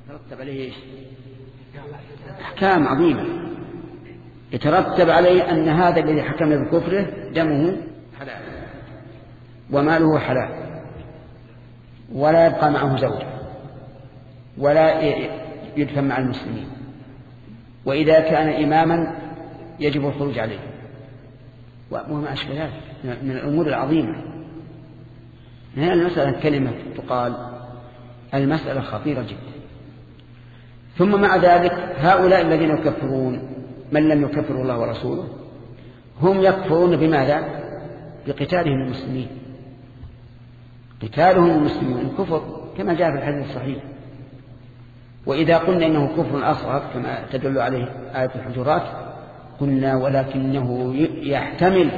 يترتب عليه إيش؟ أحكام عظيمة يترتب عليه أن هذا الذي حكم بكفره دمه حلال وماله حلال ولا يبقى معه زوجة ولا يدفن مع المسلمين، وإذا كان إماما يجب الخروج عليه وما أشبه ذلك من الأمور العظيمة. هذه المسألة كلمة تقال، المسألة خطيرة جدا. ثم مع ذلك هؤلاء الذين يكفرون من لم يكفر الله ورسوله هم يكفرون بماذا؟ بقتالهم المسلمين. قتالهم المسلمين كفر كما جاء في الحديث الصحيح. وإذا قلنا إنه كفر أصغر كما تدل عليه آية الحجرات قلنا ولكنه يحتمل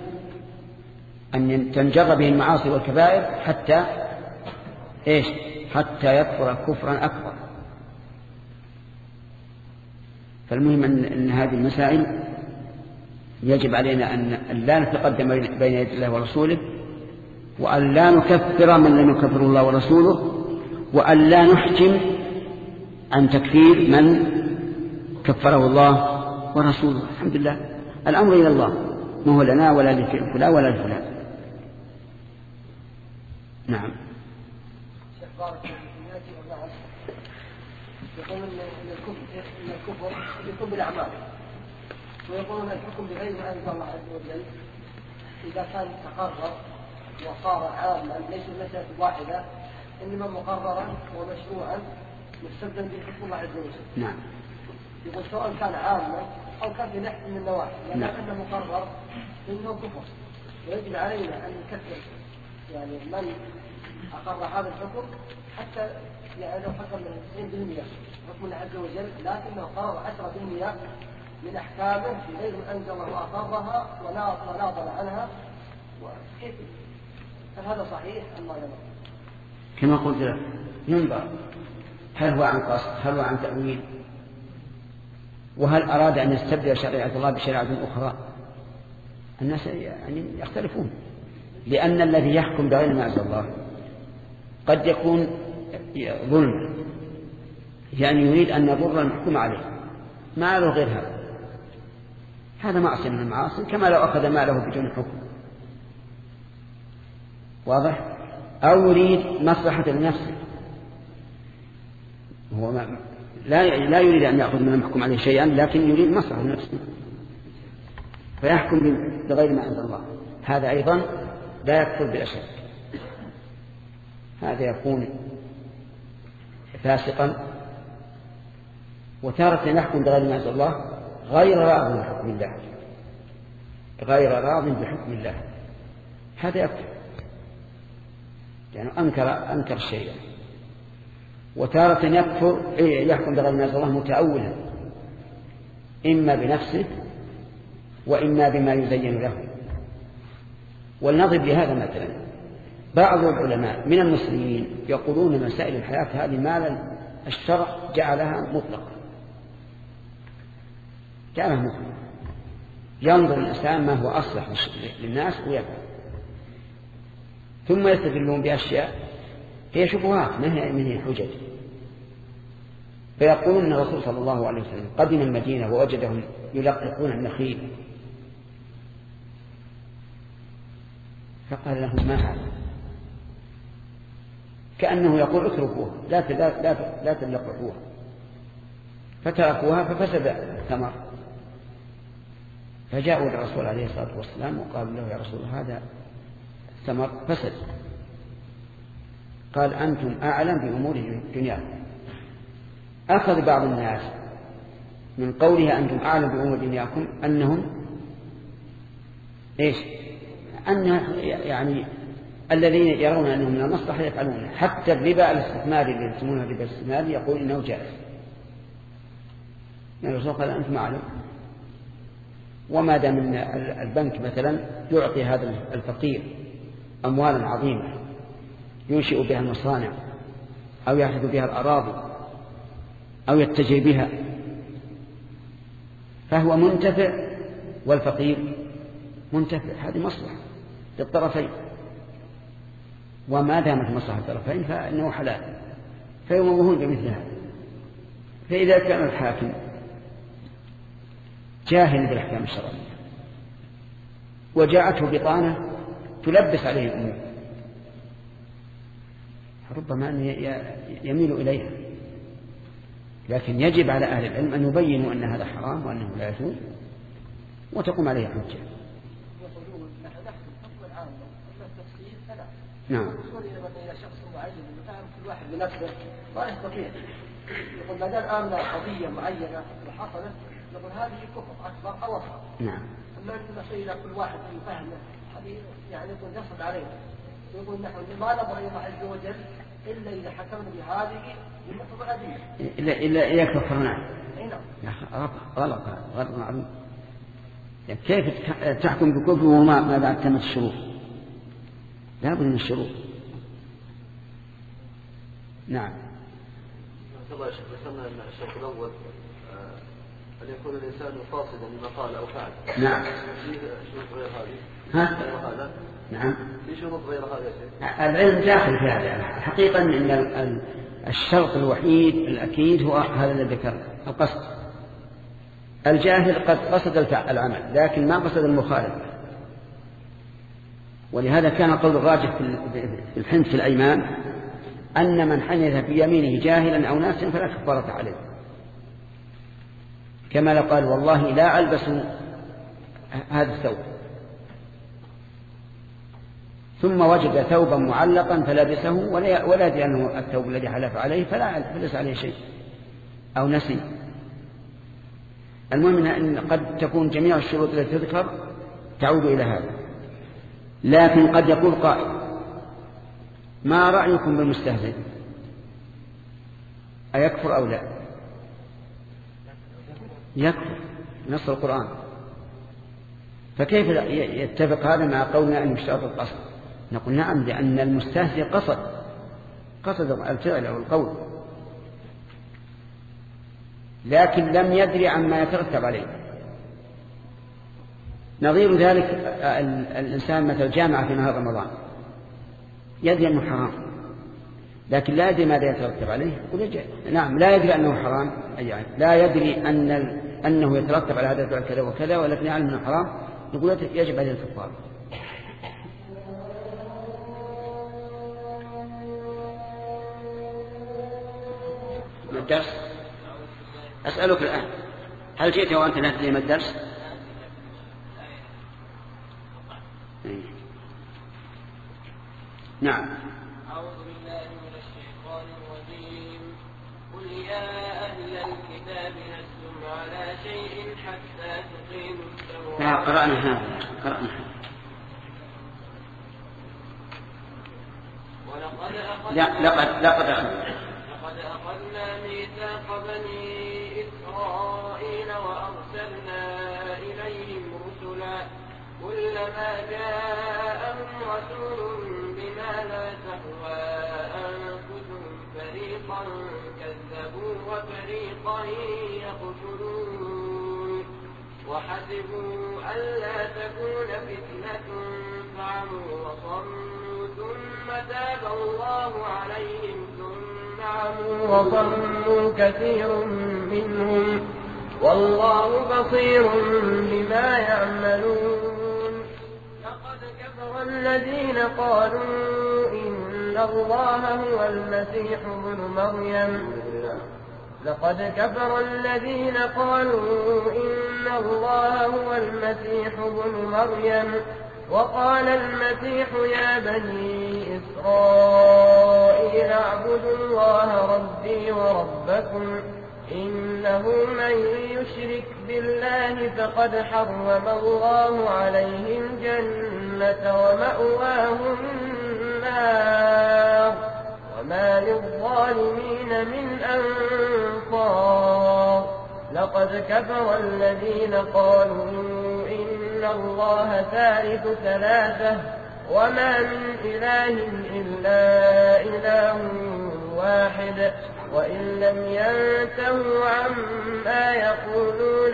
أن تنجر به المعاصي والكبائر حتى يكفر كفرا أكبر. فالمهم أن هذه المسائل يجب علينا أن لا نتقدم بين يدي الله ورسوله، وأن لا نكفر من لم يكفر الله ورسوله، وأن لا نحكم عن تكفير من كفره الله ورسوله. الحمد لله الأمر إلى الله، ما هو لنا ولا لفلان ولا لفلان. نعم. يقولون ان الكفر يكون بالاعمال، ويقولون الحكم بغير ما انزل الله عز وجل اذا كان تقرر وصار عاما ليس مسألة واحده انما مقررا ومشروعا مستبدا بحكم الله عز وجل. نعم. يقول سواء كان عاما او كان في نحو من النواحي لانه مقرر انه كفر، ويجب علينا ان نكفر يعني من اقر هذا الحكم حتى يعني لو حكم من 90% حكم الله عز وجل لكنه قرر 10% من أحكامه بغير ما أنزل الله وأقرها وناضل عنها. وكيف هل هذا صحيح أم لا؟ كما قلت ينظر هل هو عن قصد هل هو عن تأويل، وهل أراد أن يستبدل شريعة الله بشريعة أخرى. الناس يعني يختلفون، لأن الذي يحكم بغير ما أنزل الله قد يكون ظلم، يعني يريد أن يضر المحكوم عليه ما له غير هذا معصية من المعاصي، كما لو أخذ ماله بدون حكم. واضح؟ أو يريد مصلحة لنفسه، هو لا يريد أن يأخذ من المحكوم عليه شيئا لكن يريد مصلحة لنفسه فيحكم بغير ما أنزل الله. هذا أيضا لا يكفر بلا شك، هذا يكون فاسقا. وتارة يحكم بغير ما أنزل الله غير راض بحكم الله، غير راض بحكم الله، هذا يكفر يعني أنكر الشيء. وتارة يحكم بغير ما أنزل الله متأولا إما بنفسه وإما بما يزين له. ولنضرب لهذا مثلا بعض العلماء من المسلمين يقولون مسائل الحياة هذه ما الشرع جعلها مطلقة، ينظر الإنسان ما هو أصلح للناس ويفعل، ثم يستدلون بأشياء هي شبهات ما هي حجج. فيقولون أن الرسول صلى الله عليه وسلم قدم المدينة ووجدهم يلقحون النخيل فقال لهم ما هذا، كأنه يقول اتركوها لا تلقحوها، فتركوها ففسد الثمر. فجاءوا للرسول عليه الصلاة والسلام وقالوا له يا رسول الله هذا الثمر فسد. قال أنتم أعلم بأمور دنياكم. أخذ بعض الناس من قولها أنتم أعلم بأمور دنياكم أنهم أن يعني الذين يرون أنهم من المصلحة يفعلونه. حتى الربا الاستثماري اللي يسمونه الربا الاستثماري يقول إنه جائز. يعني الرسول قال أنتم أعلم. وما دام من البنك مثلا يعطي هذا الفقير أموالا عظيمة ينشئ بها المصانع أو يأخذ بها الأراضي أو يتجه بها فهو منتفع والفقير منتفع، هذه مصلحة للطرفين. وما دامت مصلحة الطرفين فإنه حلال، فيومهم بمثل هذا. فإذا كان الحاكم جاهل بالأحكام الشرعية وجاءته بطانة تلبس عليه الأمور، ربما أن يميل إليها، لكن يجب على أهل العلم أن يبينوا أن هذا حرام وأنه لا يجوز وتقوم عليه حجة. نعم. إلى شخص معين فهم كل واحد بنفسه ما يستطيع. يقول ما دام آمن قضية معينة وحصلت يقول هذه كفر أكبر أو أصغر. نعم. أما نصير إلى كل واحد يفهمه هذه يعني يقول يصل عليه. يقول نحن ما نظر إلى الله عز وجل إلا إذا حكمنا بهذه بمقتضى الأدلة. إلا إياك كفرنا. نعم. غلط معروف. يعني كيف تحكم بكفر وما بعد تمت الشروط؟ لا بد من الشروط. نعم. الله يشهد ذكرنا أن الشرط الأول أن يكون الإنسان فاصلا لما قال أو فعل. نعم. في شروط غير هذه. ها؟ غير هذا. نعم. في شروط غير هذا يا شيخ. العلم داخل في هذا. حقيقة أن الشرط الوحيد الأكيد هو هذا الذي ذكرنا القصد. الجاهل قد قصد العمل لكن ما قصد المخالفة، ولهذا كان قول الراجح في الحنث في الأيمان أن من حنث في يمينه جاهلا أو ناسا فلا كفارة عليه، كما لو قال والله لا ألبس هذا الثوب ثم وجد ثوبا معلقا فلبسه ولا يدري أنه الثوب الذي حلف عليه فليس عليه شيء أو نسي. المهم أن قد تكون جميع الشروط التي تذكر تعود إلى هذا، لكن قد يقول قائل ما رأيكم بالمستهزئ أيكفر أو لا؟ يكفر نص القرآن، فكيف يتفق هذا مع قولنا أن يشترط القصد؟ نقول نعم، لأن المستهزئ قصد الفعل أو القول لكن لم يدري عما يترتب عليه. نظير ذلك الإنسان مثل جامع في نهار رمضان يدري أنه حرام لكن لا يدري ماذا يترتب عليه. نعم لا يدري أنه حرام، يعني لا يدري أنه يترتب على هذا الفعل كذا وكذا ولكن يعلم أنه حرام، نقول يجب عليه الكفارة. الدرس أسألك الآن هل جئت وأنت لا تدري ما الدرس؟ نعم. أعوذ بالله من الشيطان الرجيم. قل يا أهل الكتاب لستم على شيء حتى تقيموا التوراة. قرأنا هذا. لقد أخذنا ميثاق بني إسرائيل وأرسلنا إليهم رسلا كلما جاءهم رسول بما لا تهوى أنفسهم فريقا كذبوا وفريقا يقتلون وحسبوا ألا تكون فتنة فعموا وصموا ثم تاب الله عليهم ثم عموا وصموا كثير منهم والله بصير بما يعملون. لقد كفر الذين قالوا إن الله هو المسيح ابن مريم. لقد كفر الذين قالوا إن الله هو المسيح ابن مريم وقال المسيح يا بني إسرائيل اعبدوا الله ربي وربكم إنه من يشرك بالله فقد حرم الله عليه الجنة ومأواه النار وما للظالمين من أنصار. لقد كفر الذين قالوا إن الله ثالث ثلاثة وما من إله إلا إله واحد وإن لم ينتهوا عما يقولون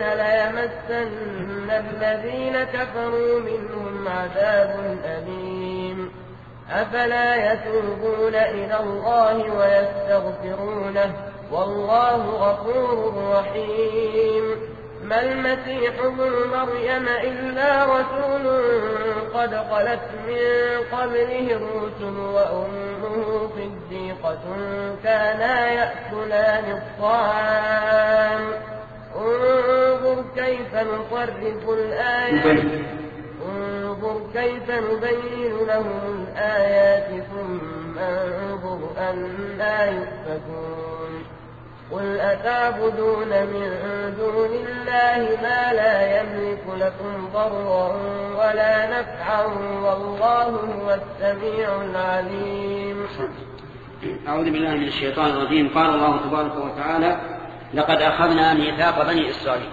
ليمسن الذين كفروا منهم عذاب أليم. أفلا يتوبون إلى الله ويستغفرونه والله غفور رحيم. ما المسيح ابن مريم إلا رسول قد خلت من قبله الرسل وأمه صديقة كانا يأكلان الطعام. انظر كيف نصرف الآيات انظر كيف نبين لهم الآيات ثم انظر أنى يؤفكون. قل أتعبدون من دون الله ما لا يملك لكم ضرا ولا نفعا والله هو السميع العليم. أعوذ بالله من الشيطان الرجيم. قال الله تبارك وتعالى لقد أخذنا ميثاق بني إسرائيل.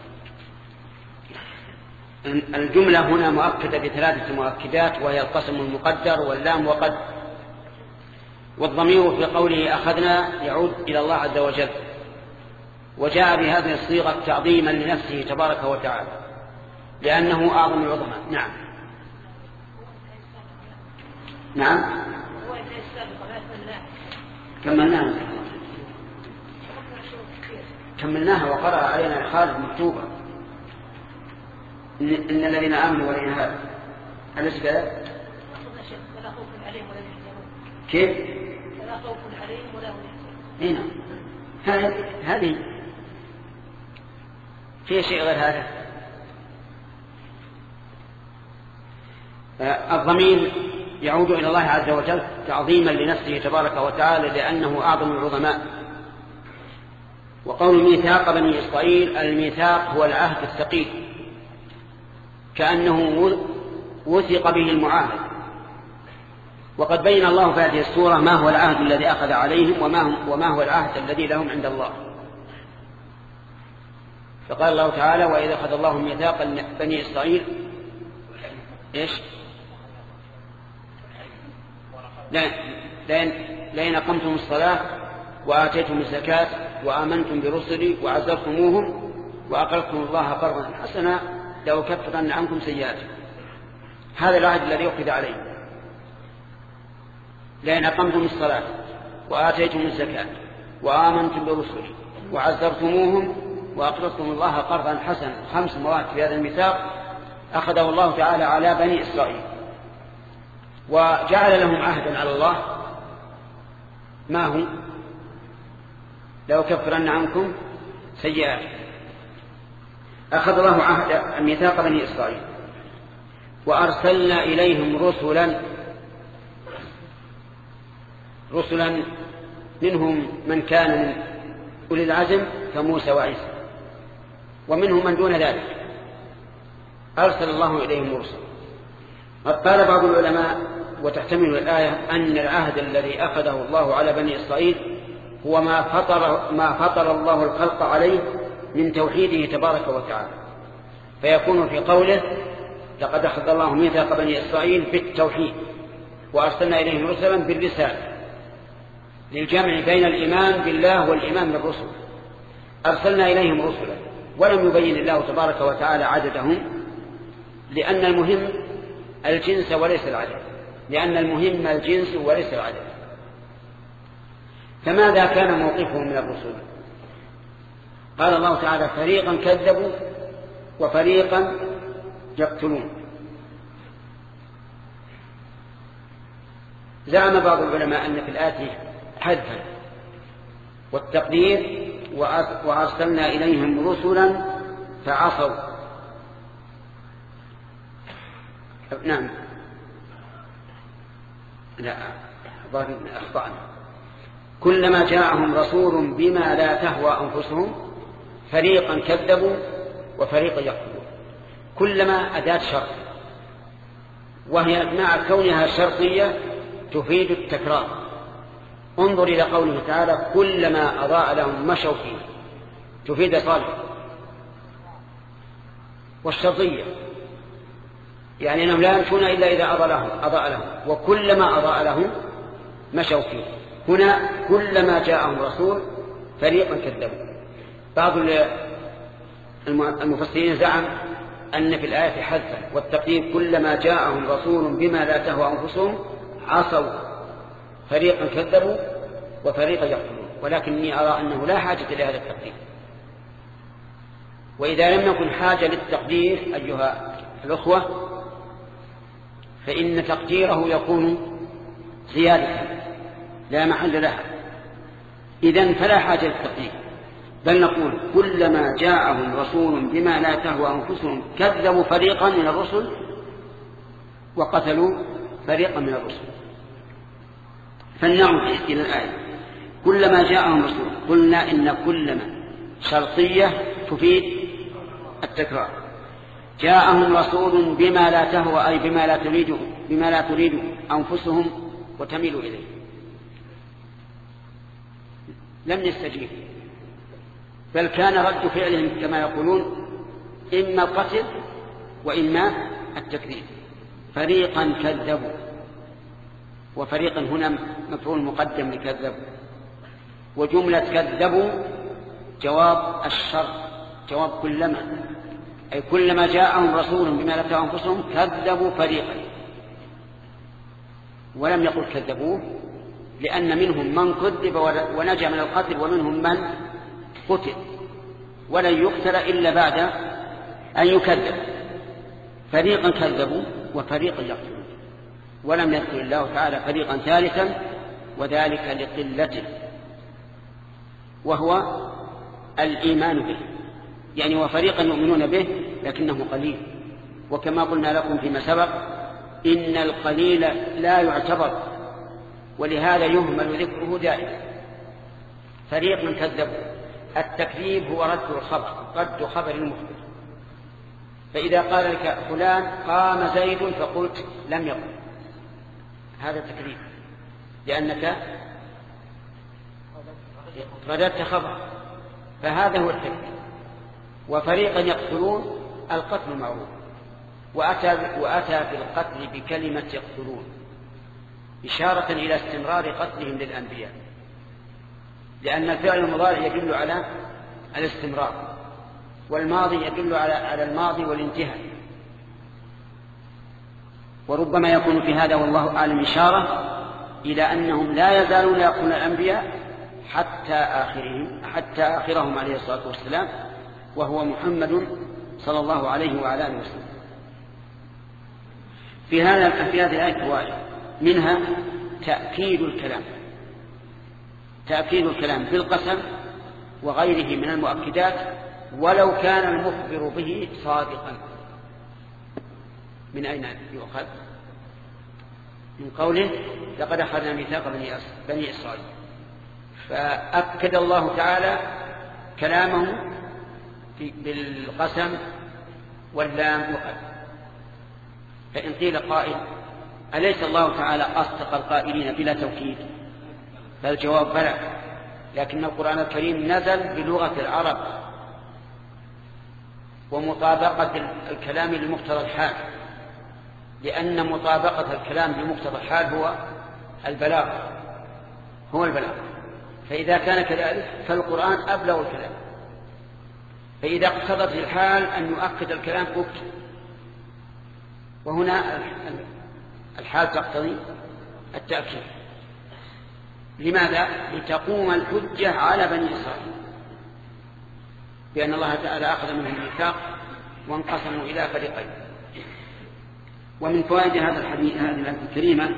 الجملة هنا مؤكدة بثلاثة مؤكدات وهي القسم المقدر واللام وقد، والضمير في قوله أخذنا يعود إلى الله عز وجل، وجاء بهذه الصيغة تعظيما لنفسه تبارك وتعالى لأنه أعظم العظماء. نعم نعم كملناها وقرأ علينا خالد مكتوبة إن الذين آمنوا والذين هادوا. أليس كذا؟ كيف؟ فلا خوف عليهم ولا هم يحزنون. هذه في شيء غير هذا. الضمير يعود إلى الله عز وجل تعظيما لنفسه تبارك وتعالى لأنه أعظم العظماء. وقول ميثاق بني إسرائيل، الميثاق هو العهد الثقيل كأنه وثق به المعاهد. وقد بين الله في هذه السورة ما هو العهد الذي أخذ عليهم وما هو العهد الذي لهم عند الله. فقال الله تعالى وإذا أخذ الله ميثاق بني إسرائيل إيش؟ لئن أقمتم الصلاة وآتيتم الزكاة وآمنتم برسلي وعزرتموهم وأقرضتم الله قرضا حسنا لأكفرن عنكم سيئاتكم. هذا العهد الذي أخذ عليه. لئن أقمتم الصلاة وآتيتم الزكاة وآمنتم برسلي وعزرتموهم وأقرضتم الله قرضا حسنا. 5 مواد في هذا الميثاق أخذه الله تعالى على بني إسرائيل وجعل لهم عهدا على الله. ما هو؟ لأكفرن عنكم سيئاتكم. أخذ الله عهد ميثاق بني إسرائيل وأرسلنا إليهم رسلا منهم من كان من أولي العزم كموسى وعيسى ومنهم من دون ذلك أرسل الله إليهم رسلا. قال بعض العلماء وتحتمل الآية أن العهد الذي أخذه الله على بني إسرائيل هو ما فطر الله الخلق عليه من توحيده تبارك وتعالى، فيكون في قوله لقد أخذ الله ميثاق بني إسرائيل بالتوحيد وأرسلنا إليهم رسلا بالرسالة للجمع بين الإيمان بالله والإيمان بالرسل. أرسلنا إليهم رسلا ولم يبين الله تبارك وتعالى عددهم لأن المهم الجنس وليس العدد، لأن المهم الجنس وليس العدد. فماذا كان موقفهم من الرسل؟ قال الله تعالى فريقا كذبوا وفريقا يقتلون. زعم بعض العلماء أن في الآية حذفا والتقدير وأرسلنا إليهم رسلا فعصوا. نعم لا أخطأنا. كلما جاءهم رسول بما لا تهوى أنفسهم فريقا كذبوا وفريقا يقتلون. كلما أداة شرط وهي مع كونها شرطية تفيد التكرار. انظر إلى قوله تعالى كلما أضاء لهم مشوا فيه تفيد صالح. والشرطية يعني أنهم لا يمشون إلا إذا أضاء لهم وكلما أضاء لهم مشوا فيه. هنا كلما جاءهم رسول فريقا كذبوا. بعض المفسرين زعم أن في الآية حذفا والتقدير كلما جاءهم رسول بما لا تهوى أنفسهم عصوا فريقا كذبوا وفريقا يقتلون، ولكني أرى أنه لا حاجة لهذا التقدير. وإذا لم يكن حاجة للتقدير أيها الأخوة فإن تقديره يكون زيادة لا محل لها، إذن فلا حاجة للتقدير، بل نقول كلما جاءهم رسول بما لا تهوى أنفسهم كذبوا فريقا من الرسل وقتلوا فريقا من الرسل. فلنعود إلى الآية. كلما جاءهم رسول، قلنا إن كلما شرطية تفيد التكرار. جاءهم رسول بما لا تهوى أي بما لا تريد أنفسهم وتميل إليه، لم يستجيبوا، بل كان رد فعلهم كما يقولون إما القتل وإما التكذيب. فريقا كذبوا، وفريقا هنا مفعول مقدم لكذبوا، وجملة كذبوا جواب الشرط، جواب كلما، أي كلما جاءهم رسول بما لا تهوى أنفسهم كذبوا فريقا. ولم يقل كذبوه، لأن منهم من كذب ونجا من القتل ومنهم من قتل، ولن يقتل إلا بعد أن يكذب. فريقا كذبوا وفريقا يقتلون، ولم يذكر الله تعالى فريقا ثالثا، وذلك لقلته، وهو الإيمان به، يعني وفريقا يؤمنون به لكنه قليل. وكما قلنا لكم فيما سبق إن القليل لا يعتبر، ولهذا يهمل ذكره دائما. فريق كذبوا، التكذيب هو رد الخبر، رد خبر المخبر. فإذا قال لك فلان قام زيد فقلت لم يقم، هذا تكذيب، لأنك رددت خبر، فهذا هو التكذيب. وفريقا يقتلون، القتل معروف، وأتى في القتل بكلمة يقتلون إشارة إلى استمرار قتلهم للأنبياء، لأن الفعل المضارع يدل على الاستمرار، والماضي يدل على الماضي والانتهاء. وربما يكون في هذا والله أعلم إشارة إلى أنهم لا يزالون يقتلون الأنبياء حتى آخرهم عليه الصلاة والسلام، وهو محمد صلى الله عليه وعلى آله وسلم. في هذه الآية فوائد، منها تأكيد الكلام بالقسم وغيره من المؤكدات ولو كان المخبر به صادقا. من أين يؤخذ؟ من قوله لقد أخذنا ميثاق بني إسرائيل، فأكد الله تعالى كلامه بالقسم واللام وقد. فإن قيل قائل أليس الله تعالى أصدق القائلين بلا توكيد؟ فالجواب بلى، لكن القرآن الكريم نزل بلغة العرب ومطابقة الكلام لمقتضى الحال، لأن مطابقة الكلام لمقتضى الحال هو البلاغ. فإذا كان كذلك فالقرآن أبلغ الكلام، فإذا اقتضت الحال أن يؤكد الكلام أكد، وهنا الحال تقتضي التأكيد. لماذا؟ لتقوم الحجة على بني إسرائيل بأن الله تعالى أخذ منهم الميثاق وانقسموا إلى فريقين. ومن فوائد هذا الحديث هذه الآية الكريمة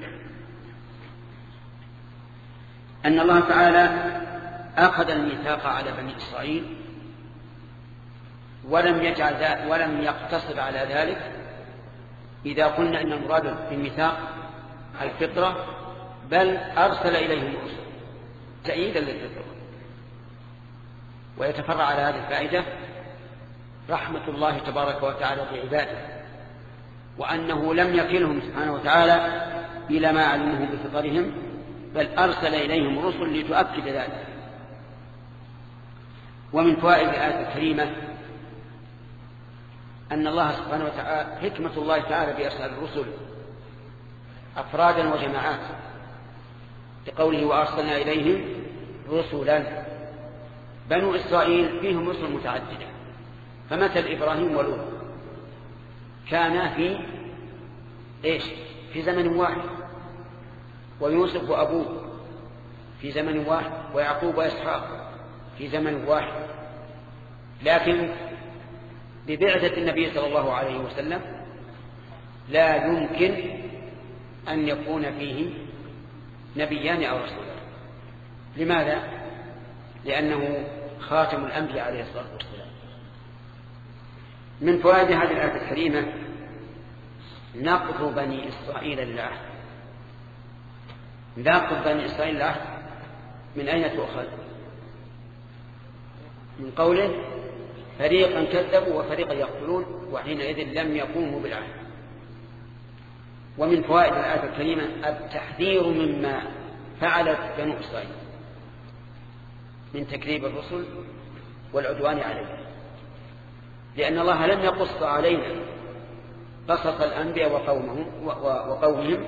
أن الله تعالى أخذ الميثاق على بني إسرائيل ولم يقتصر على ذلك. إذا قلنا أن المراد بالميثاق الفطرة، بل أرسل إليهم الرسل تأييدا للفطرة. ويتفرع على هذه الفائدة رحمة الله تبارك وتعالى بعباده، وأنه لم يكلهم سبحانه وتعالى إلى ما علموه بفطرهم، بل أرسل إليهم رسل لتؤكد ذلك. ومن فوائد الآية الكريمة أن الله سبحانه وتعالى حكمة الله تعالى بإرسال الرسل أفرادا وجماعات، لقوله وأرسلنا إليهم رسلا. بنو إسرائيل فيهم رسل متعددة، فمثل إبراهيم ولوط كانا في زمن واحد، ويوسف وأبوه في زمن واحد، ويعقوب وإسحاق في زمن واحد، لكن ببعثة النبي صلى الله عليه وسلم لا يمكن أن يكون فيه نبيان أو رسولان. لماذا؟ لأنه خاتم الأنبياء عليه الصلاة والسلام. من فوائد هذه الآية الكريمة نقض بني إسرائيل للعهد. نقض بني إسرائيل للعهد من أين تؤخذ؟ من قوله فريقا كذبوا وفريقا يقتلون وحينئذ لم يقوموا بالعهد. ومن فوائد الآية الكريمة التحذير مما فعلت بنو إسرائيل من تكذيب الرسل والعدوان عليهم، لأن الله لم يقص علينا قصص الأنبياء وقومهم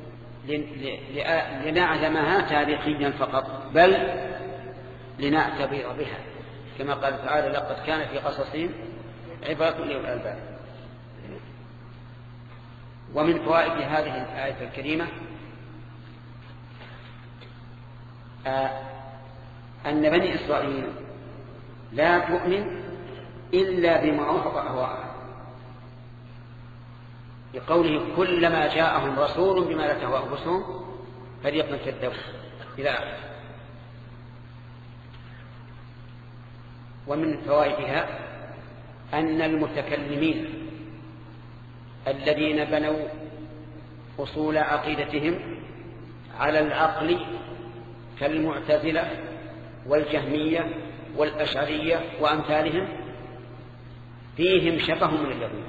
لنعلمها تاريخيا فقط، بل لنعتبر بها، كما قال تعالى لقد كان في قصصهم عبرة لأولي الألباب. ومن فوائد هذه الآية الكريمة أن بني إسرائيل لا تؤمن إلا بما وافق أهواءها، لقوله كلما جاءهم رسول بما لا تهوى أنفسهم فريقا كذبوا إلى آخره. ومن فوائدها أن المتكلمين الذين بنوا أصول عقيدتهم على العقل كالمعتزلة والجهمية والأشعرية وأمثالهم فيهم شبه من اليهود،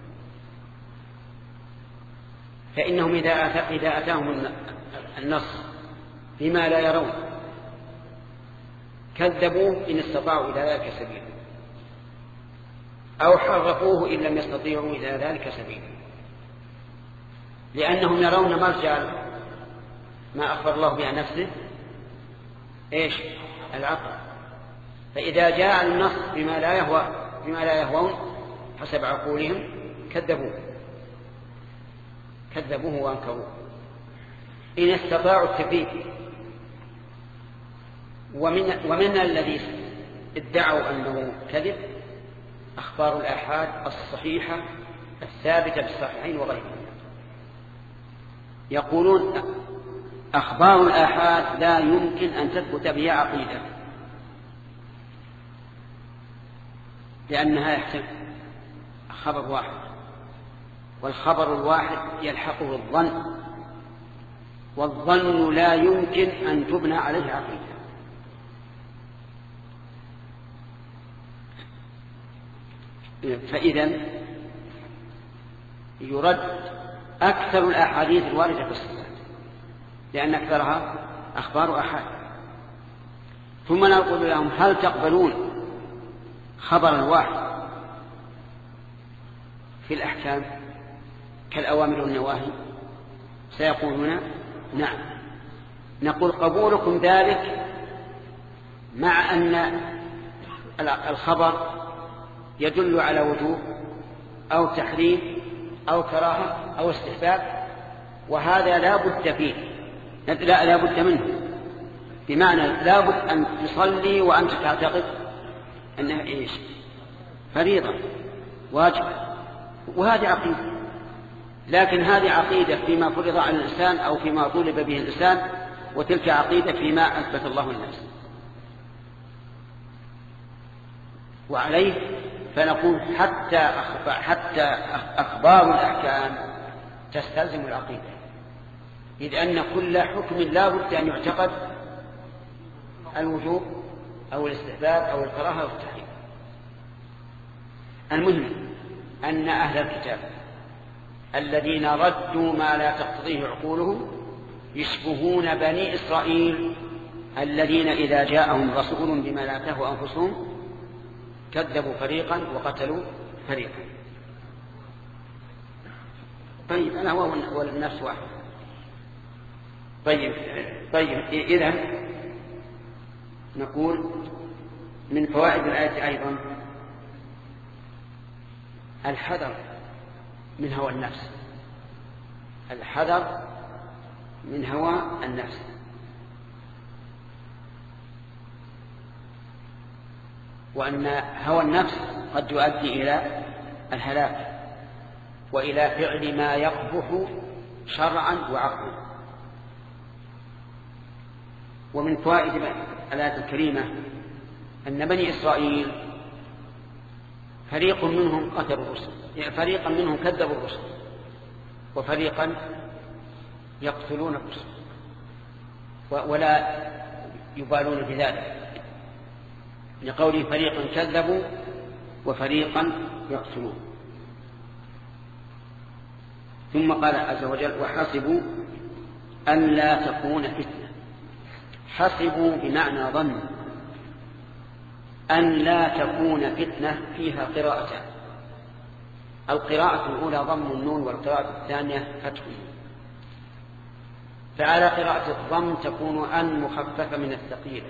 فإنهم إذا أتاهم النص بما لا يرون كذبوه إن استطاعوا إلى ذلك سبيلا، أو حرفوه إن لم يستطيعوا إلى ذلك سبيلا، لأنهم يرون مرجع ما أخبر الله به عن نفسه إيش؟ العقل. فإذا جاء النص بما لا يهوون حسب عقولهم كذبوه وانكروه إن استطاعوا التكذيب. ومن الذي ادعوا أنه كذب أخبار الآحاد الصحيحة الثابتة بالصحيحين وغيرهم. يقولون أخبار الآحاد لا يمكن أن تثبت بها عقيدة، لأنها يحتمل خبر واحد، والخبر الواحد يلحقه الظن، والظن لا يمكن أن تبنى عليه عقيدة. فإذا يرد أكثر الأحاديث الواردة في الصحيح، لأن أكثرها أخبار أحاد. ثم نقول لهم هل تقبلون خبر الواحد في الأحكام كالأوامر والنواهي؟ سيقولون نعم. نقول قبولكم ذلك مع أن الخبر يدل على وجوب أو تحريم أو كراهة أو استحباب، وهذا لا بد فيه، لا بد منه، بمعنى لا بد أن تصلي وأنت تعتقد أنها إيش؟ فريضة واجب، وهذه عقيدة. لكن هذه عقيدة فيما فرض على الإنسان أو فيما طلب به الإنسان، وتلك عقيدة فيما أثبت الله لنفسه. وعليه فنقول حتى أخبار الأحكام تستلزم العقيدة، إذ أن كل حكم لا بد أن يعتقد الوجوب أو الاستحباب أو الكراهة أو التحريم. المهم أن أهل الكتاب الذين ردوا ما لا تقتضيه عقولهم يشبهون بني إسرائيل الذين إذا جاءهم رسول بما لا تهوى أنفسهم كذبوا فريقا وقتلوا فريقا. طيب أنا هو النفس واحد. طيب إذن نقول من فوائد الآية أيضا الحذر من هوى النفس، الحذر من هوى النفس. وأن هوى النفس قد يؤدي إلى الهلاك وإلى فعل ما يقبح شرعا وعقلا. ومن فوائد الآية الكريمة أن بني إسرائيل فريق منهم قتلوا الرسل، يعني فريقا منهم كذبوا الرسل وفريقا يقتلون الرسل ولا يبالون بذلك، لقوله فريقا كذبوا وفريقا يقتلون. ثم قال عز وجل وحسبوا أن لا تكون فتنة. حسبوا بمعنى ظن أن لا تكون فتنة. فيها قراءتان، القراءة الأولى ضم النون والقراءة الثانية فتح. فعلى قراءة الضم تكون أن مخففة من الثقيلة،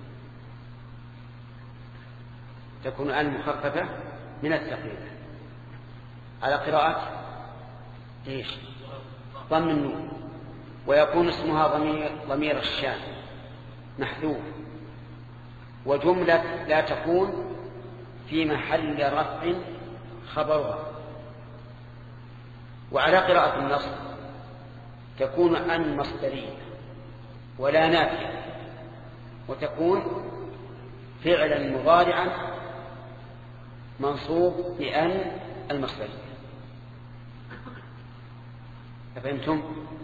تكون أن مخففة من الثقيلة. على قراءة إيش؟ ضم النون، ويكون اسمها ضمير الشان محذوف، وجملة لا تكون في محل رفع خبرها. وعلى قراءة النصب تكون أن مصدرية ولا نافية، وتكون فعلا مضارعا منصوب بأن المصدرية. أفهمتم؟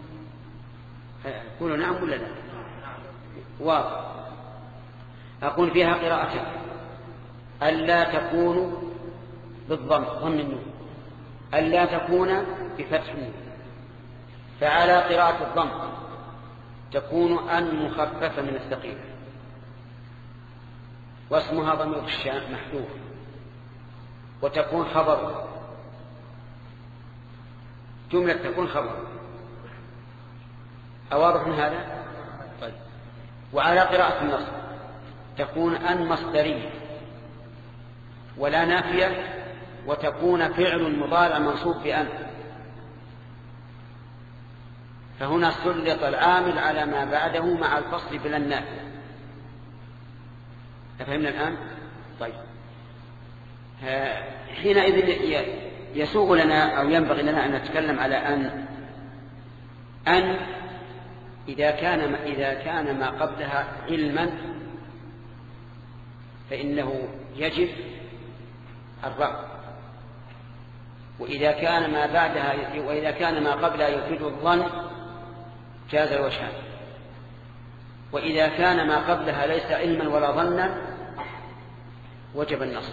قولوا نعم ولا لا؟ واضح. أقول فيها قراءتين، ألا تكون بالضم ضم النون، ألا تكون بفتح النون. فعلى قراءة الضم تكون أن مخففة من الثقيلة، واسمها ضمير الشان محذوف، وتكون خبر، جملة تكون خبر. أواضح من هذا؟ طيب. وعلى قراءة النصب تكون أن مصدرية ولا نافية، وتكون فعل مضارع منصوب بأن. فهنا سلط العامل على ما بعده مع الفصل بلا النافية. فهمنا الآن؟ طيب. حينئذ يسوغ لنا أو ينبغي لنا أن نتكلم على أن إذا كان ما قبلها علما فإنه يجب الرفع، وإذا كان ما قبلها يفيد الظن جاز الوجهان، وإذا كان ما قبلها ليس علما ولا ظنا وجب النصب.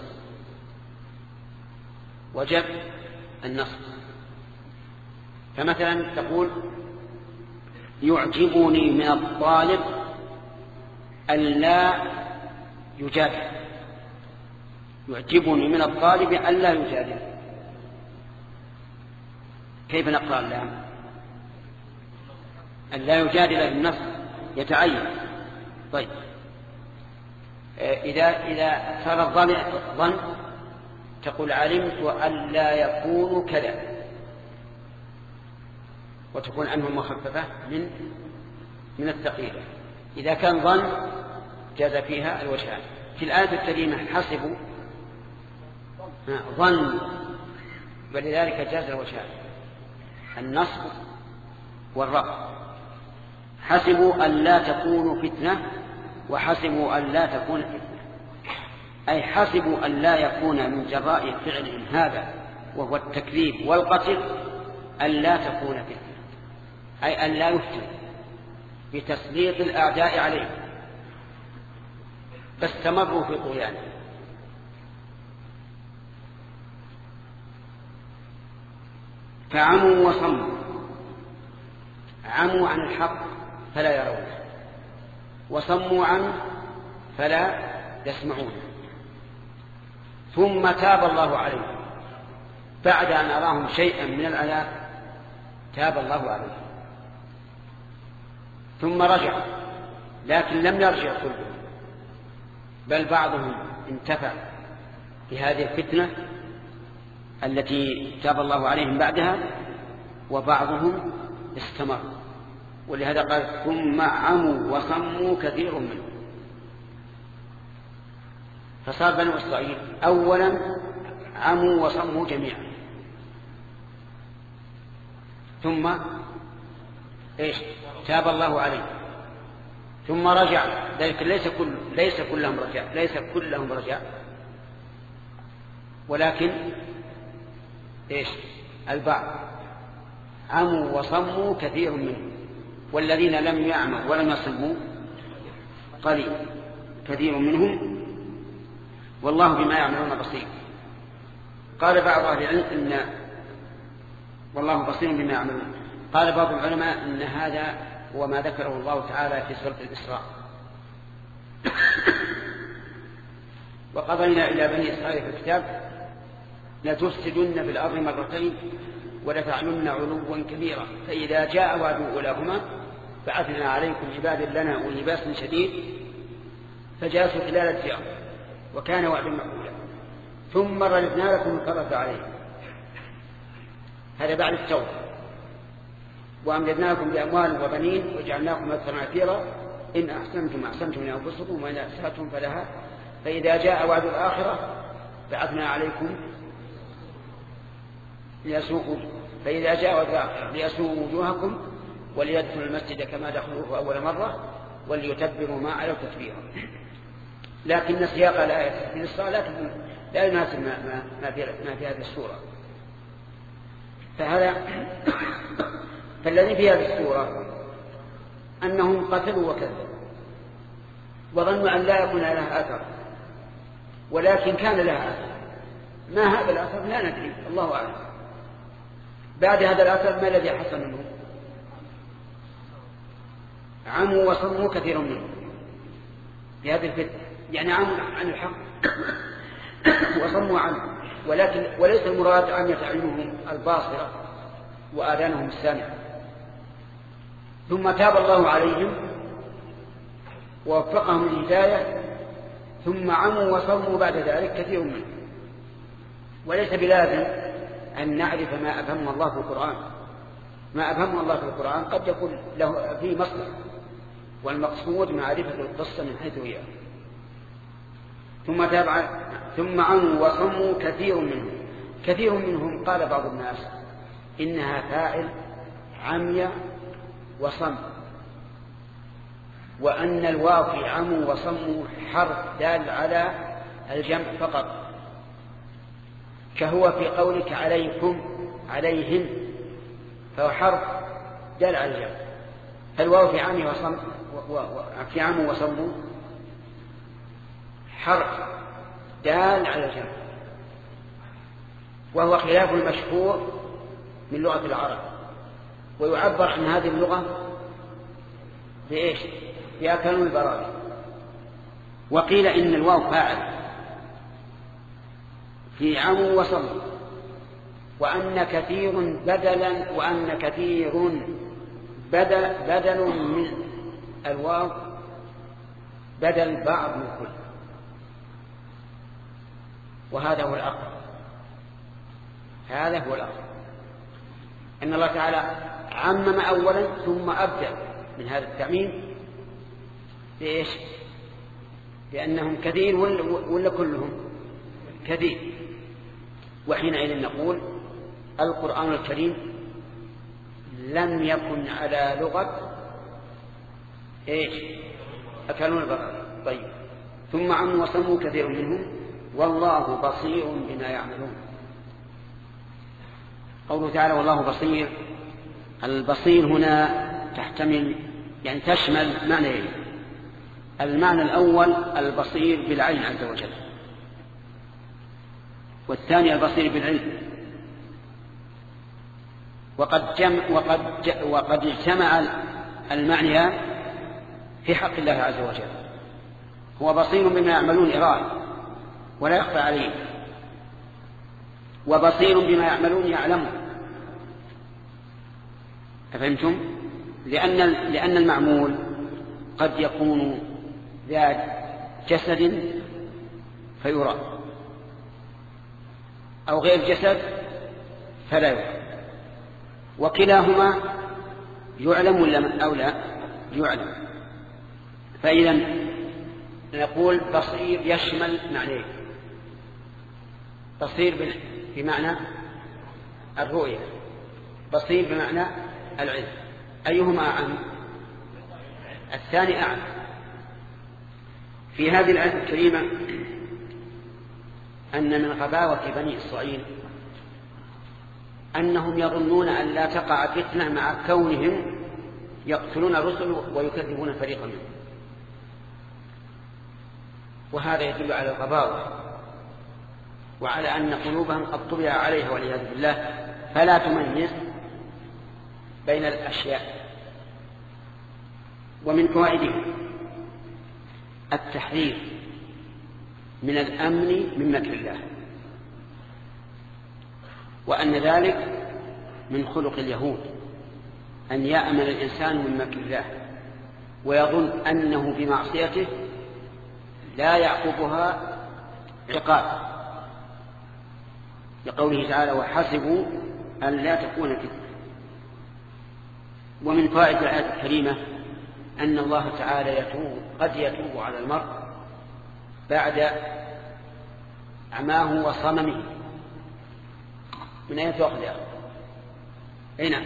وجب النصب. فمثلا تقول يعجبني من الطالب ألا يجادل. يعجبني من الطالب ألا يجادل. كيف نقرأ اللام؟ ألا يجادل بالنص يتعين. طيب. إذا صار الظن تقول علمت ألا يكون كذا، وتكون عنه مخففة من الثقيلة. إذا كان ظن جاز فيها الوجهان. في الآية الكريمة حسبوا ظن، ولذلك جاز الوجهان النصب والرفع. حسبوا أن لا تكون فتنة، وحسبوا أن لا تكون فتنة، أي حسبوا أن لا يكون من جراء فعلهم هذا وهو التكذيب والقتل أن لا تكون فتنة، أي أن لا يفتن بتسليط الأعداء عليهم، فاستمروا في طغيانهم. فعموا وصموا، عموا عن الحق فلا يرونه، وصموا عنه فلا يسمعونه. ثم تاب الله عليهم بعد أن أراهم شيئا من العذاب، تاب الله عليهم ثم رجع، لكن لم يرجع كلهم، بل بعضهم انتفع بهذه الفتنة التي تاب الله عليهم بعدها، وبعضهم استمر ولهذا قال ثم عموا وصموا كثير منهم. فصار بنو إسرائيل أولا عموا وصموا جميعا، ثم تاب الله عليه، ثم رجع. ذلك ليس كلهم رجع، ولكن البعض عموا وصموا كثير منهم، والذين لم يعموا ولم يصموا قليل كثير منهم، والله بما يعملون بصير. قال بعض أهل العلم إن والله بصير بما يعملون. قال بعض العلماء إن هذا هو ما ذكره الله تعالى في سورة الإسراء وقضينا إلى بني إسرائيل في الكتاب لتفسدن في الأرض مرتين ولتعلن علوا كبيرا، فإذا جاء وعد أولاهما بعثنا عليكم عبادا لنا أولي بأس شديد فجاسوا خلال الديار وكان وعد مفعولا ثم رددنا لكم الكرة عليهم. هذا بعد التوبة. وأمددناكم بأموال وبنين وجعلناكم أكثر نفيرا إن أحسنتم لأنفسكم وإن أسأتم فلها فإذا جاء وعد الآخرة بعثنا عليكم فإذا جاء وعد الآخرة ليسوءوا وجوهكم وليدخلوا المسجد كما دخلوه أول مرة وليتبروا ما علوا تتبيرا. لكن سياق الآية في الصلاة لا يناسب ما في هذه السورة. فالذي في هذه السورة أنهم قتلوا وكذبوا وظنوا أن لا يكون لها أثر، ولكن كان لها أثر. ما هذا الأثر لا ندري، الله أعلم. بعد هذا الأثر ما الذي حصل منه؟ عموا وصموا كثير منهم في هذه الفتنة، يعني عموا عن الحق وصموا عنه، وليس المراد عن يتعلمهم الباصرة وآذانهم السامعة. ثم تاب الله عليهم ووفقهم الهداية ثم عموا وصموا بعد ذلك كثير منهم. وليس بلازم أن نعرف ما أفهمه الله في القرآن. ما أفهمه الله في القرآن قد يكون له فيه مصلحة، والمقصود معرفة القصة من حيث هي. ثم عموا وصموا كثير منهم قال بعض الناس إنها فاعل عمي وصم، وأن الواو في عموا وصموا حرف دال على الجمع فقط، كهو في قولك عليكم عليهم، فهو حرف دال على الجمع. فالواو في عموا وصموا حرف دال على الجمع، وهو خلاف المشهور من لغة العرب. ويعبر عن هذه اللغة بإيش؟ بأكلوا البراء. وقيل إن الواو فاعل في عموا وصموا، وأن كثير بدل من الواو بدل بعض من كل، وهذا هو الأقرب. هذا هو الأقرب، أن الله تعالى عمم أولا ثم أبدل من هذا التعميم بإيش؟ لأنهم كثير ولا كلهم كثير. وحينئذ نقول القرآن الكريم لم يكن على لغة إيش؟ أكلون البقر. طيب، ثم عموا وصموا كثير منهم والله بصير بما يعملون. قوله تعالى والله بصير، البصير هنا تحتمل يعني تشمل معنيين. المعنى الأول البصير بالعين عز وجل، والثاني البصير بالعلم. وقد اجتمع المعنيان في حق الله عز وجل. هو بصير بما يعملون إرادة ولا يخفى عليه، وبصير بما يعملون يعلمه. أفهمتم؟ لأن المعمول قد يكون ذات جسد فيرى، أو غير جسد فلا يرى، وكلاهما يعلم ولا أو لا؟ يعلم. فإذا نقول بصير يشمل معنيه، بصير بمعنى الرؤية، بصير بمعنى العلم، أيهما أعم؟ الثاني أعم. في هذه الآية الكريمة أن من غباوة بني إسرائيل أنهم يظنون أن لا تقع فتنة مع كونهم يقتلون الرسل ويكذبون فريقا منهم، وهذا يدل على الغباوة وعلى أن قلوبهم قد طبع عليها والعياذ بالله، فلا تميز بين الأشياء. ومن فوائده التحذير من الأمن من مكر الله، وأن ذلك من خلق اليهود أن يأمن الإنسان من مكر الله ويظن أنه بمعصيته لا يعقبها عقاب، لقوله تعالى وحسبوا أن لا تكون فتنة. ومن فائدة الآية الكريمة أن الله تعالى قد يتوب على المرء بعد عماه وصممه. من أين تأخذ يا أخي؟ هنا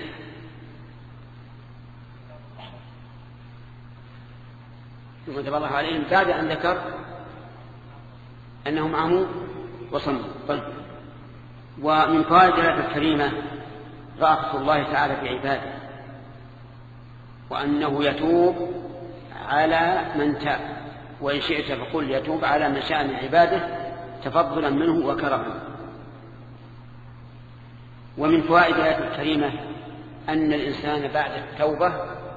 ثم تاب الله عليهم بعد أن ذكر أنهم عموا وصموا. طيب. ومن فوائد الآية الكريمة رأفة الله تعالى بعباده، وأنه يتوب على من تاب، وإن شئت فقل يتوب على من شاء من عباده تفضلا منه وكرما. ومن فوائد الآية الكريمة أن الإنسان بعد التوبة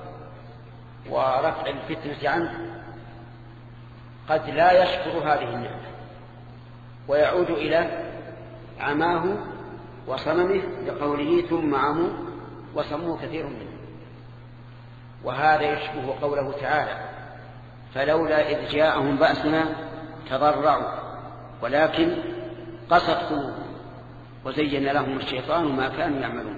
ورفع الفتنة عنه قد لا يشكر هذه النعمة ويعود إلى عماه وصممه لقوله ثم عموا وصموا كثير منه. وهذا يشبه قوله تعالى فلولا إذ جاءهم بأسنا تضرعوا ولكن قست قلوبهم وزين لهم الشيطان ما كانوا يعملون.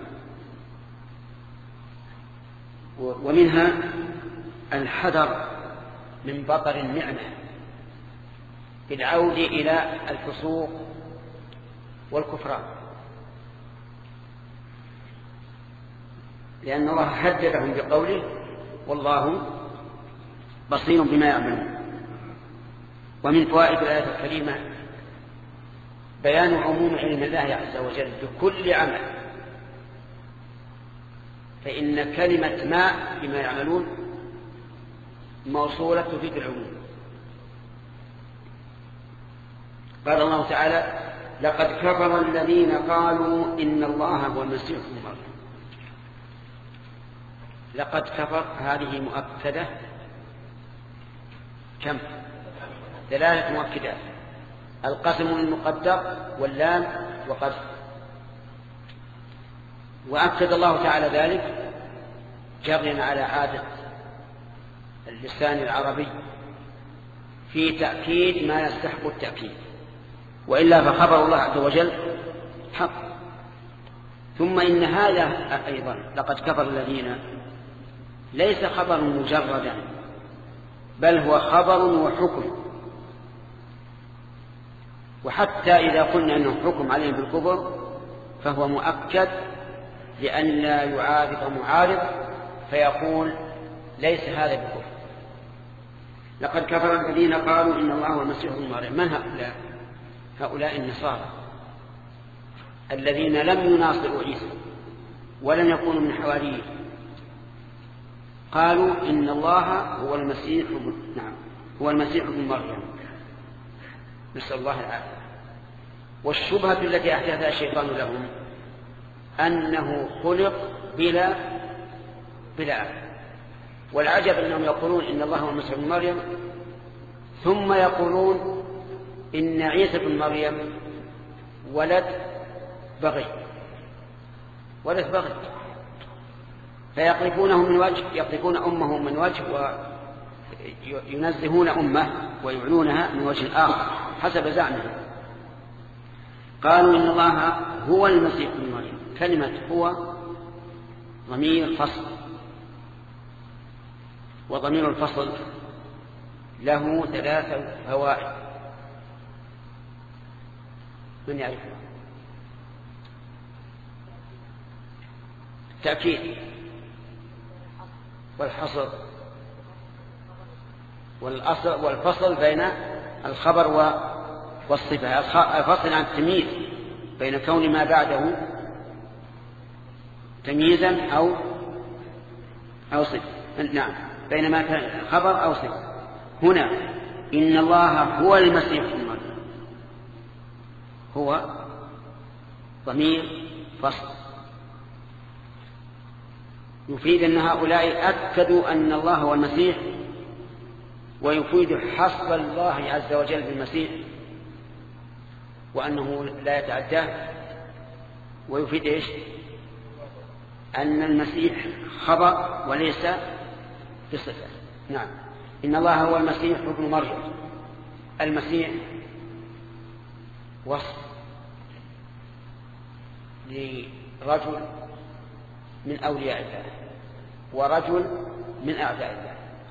ومنها الحذر من بطر النعمة بالعود إلى الفسوق والكفران، لأن الله حددهم بقوله والله بصير بما يعملون. ومن فوائد الآية الكريمة بيان عموم علم الله عز وجل بكل عمل، فإن كلمة ما بما يعملون موصولة تفيد العموم. قال الله تعالى لقد كفر الذين قالوا إن الله هو المسيح ابن مريم. لقد كفر هذه مؤكدة كم؟ 3 مؤكدات: القسم المقدر واللام وقد. وأكد الله تعالى ذلك جريا على عادة اللسان العربي في تأكيد ما يستحق التأكيد، وإلا فخبر الله عز وجل حق. ثم إن هذا أيضا لقد كفر الذين ليس خبر مجردا، بل هو خبر وحكم. وحتى إذا قلنا أنه حكم عليهم بالكفر فهو مؤكد لأن لا يعارض معارض فيقول ليس هذا بكفر. لقد كفر الذين قالوا إن الله هو المسيح ابن مريم. من هؤلاء؟ هؤلاء النصارى الذين لم يناصروا عيسى ولم يكونوا من حواريه، قالوا إن الله هو المسيح هو المسيح ابن مريم، نسأل الله العافية. والشبهة التي أحدثها الشيطان لهم أنه خلق بلا أب. والعجب أنهم يقولون إن الله هو المسيح ابن مريم ثم يقولون إن عيسى بن مريم ولد بغي، فيقذفونه من وجه، يقذفون أمه من وجه وينزهون أمه ويعنونها من وجه آخر حسب زعمهم. قالوا إن الله هو المسيح ابن مريم. كلمة هو ضمير فصل وضمير الفصل له 3 فوائد. من يعرف؟ التأكيد والحصر والفصل بين الخبر والصفة. الفصل عن التمييز بين كون ما بعده تمييزا أو صفة. نعم، بين ما خبر أو صفة. هنا إن الله هو المسيح ابن مريم، هو ضمير فصل يفيد أن هؤلاء أكدوا أن الله هو المسيح، ويفيد حصر الله عز وجل بالمسيح وأنه لا يتعداه، ويفيد إيش؟ أن المسيح خبر وليس بصفة. نعم، إن الله هو المسيح ابن مريم. المسيح وصف لرجل من أولياء الله ورجل من أعداء الله.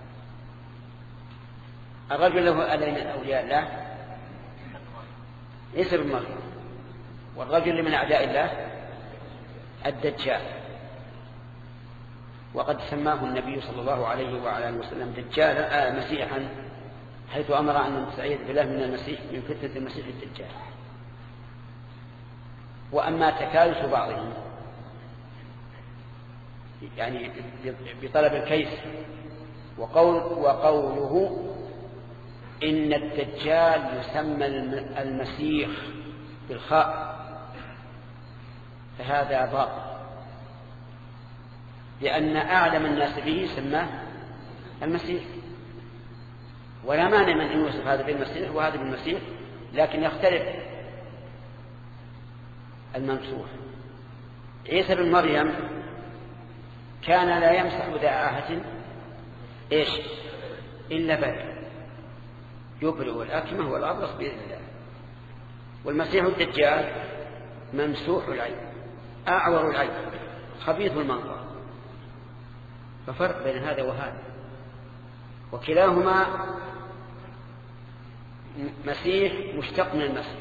الرجل له الذي من أولياء الله عيسى بن مريم، والرجل من أعداء الله الدجال. وقد سماه النبي صلى الله عليه وعلى اله وسلم دجالا مسيحا، حيث أمر أن نستعيذ بالله من المسيح، من فتنة المسيح الدجال. وأما تكالس بعضهم يعني بطلب الكيس وقوله إن الدجال يسمى المسيح بالخاء، فهذا باطل، لأن أعلم الناس به سماه المسيح، ولا مانع من أن يوصف هذا بالمسيح وهذا بالمسيح، لكن يختلف الممسوح. عيسى بن مريم كان لا يمسح ذا عاهة إيش إلا بل يبرئ الأكمه والأبرص بإذن الله. والمسيح الدجال ممسوح العين، أعور العين، خبيث المنظر. ففرق بين هذا وهذا، وكلاهما مسيح مشتق من المسيح.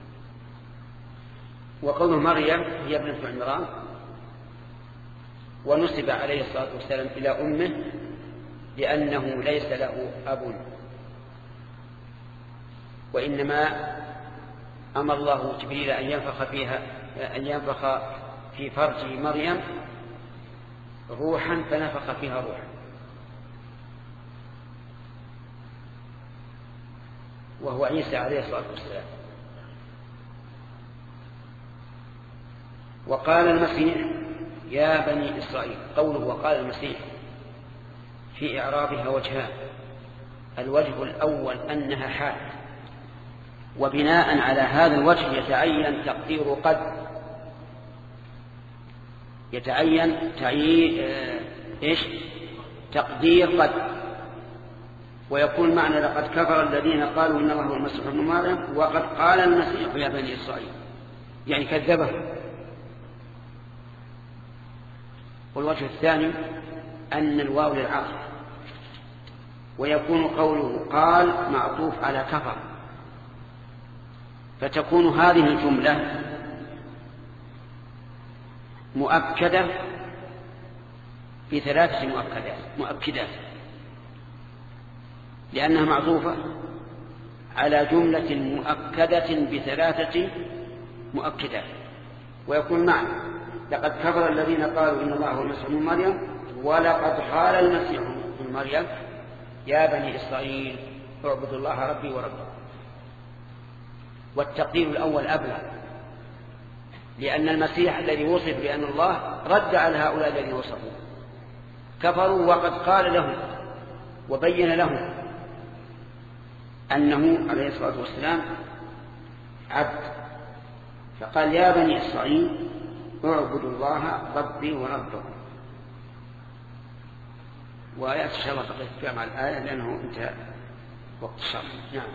وقوله مريم هي ابنة عمران، ونسب عليه الصلاة والسلام إلى أمه لأنه ليس له أب، وإنما أمر الله جبريل أن ينفخ في فرج مريم روحا، فنفخ فيها روحا. وهو عيسى عليه الصلاة والسلام. وقال المسيح يا بني إسرائيل. قوله وقال المسيح في إعرابها وجهان. الوجه الأول أنها حال، وبناء على هذا الوجه يتعين تقدير قد، تقدير قد، ويكون معنى لقد كفر الذين قالوا إن الله هو المسيح ابن مريم وقد قال المسيح يا بني إسرائيل، يعني كذبه. والوجه الثاني أن الواو للعطف، ويكون قوله قال معطوف على كفر، فتكون هذه الجملة مؤكدة ب3 مؤكدات، لأنها معطوفة على جملة مؤكدة ب3 مؤكدات. ويكون معنى لقد كفر الذين قالوا إن الله هو المسيح ابن مريم ولقد قال المسيح ابن مريم يا بني إسرائيل اعبدوا الله ربي وربكم. والتقدير الأول أبلغ، لأن المسيح الذي وصف بأن الله رد على هؤلاء الذين وصفوا كفروا، وقد قال لهم وبين لهم أنه عليه الصلاة والسلام عبد، فقال يا بني إسرائيل اعبدوا الله ربي وربكم. وآيات إن شاء الله تقف مع الآية لأنه انتهى وقت الشرح. نعم.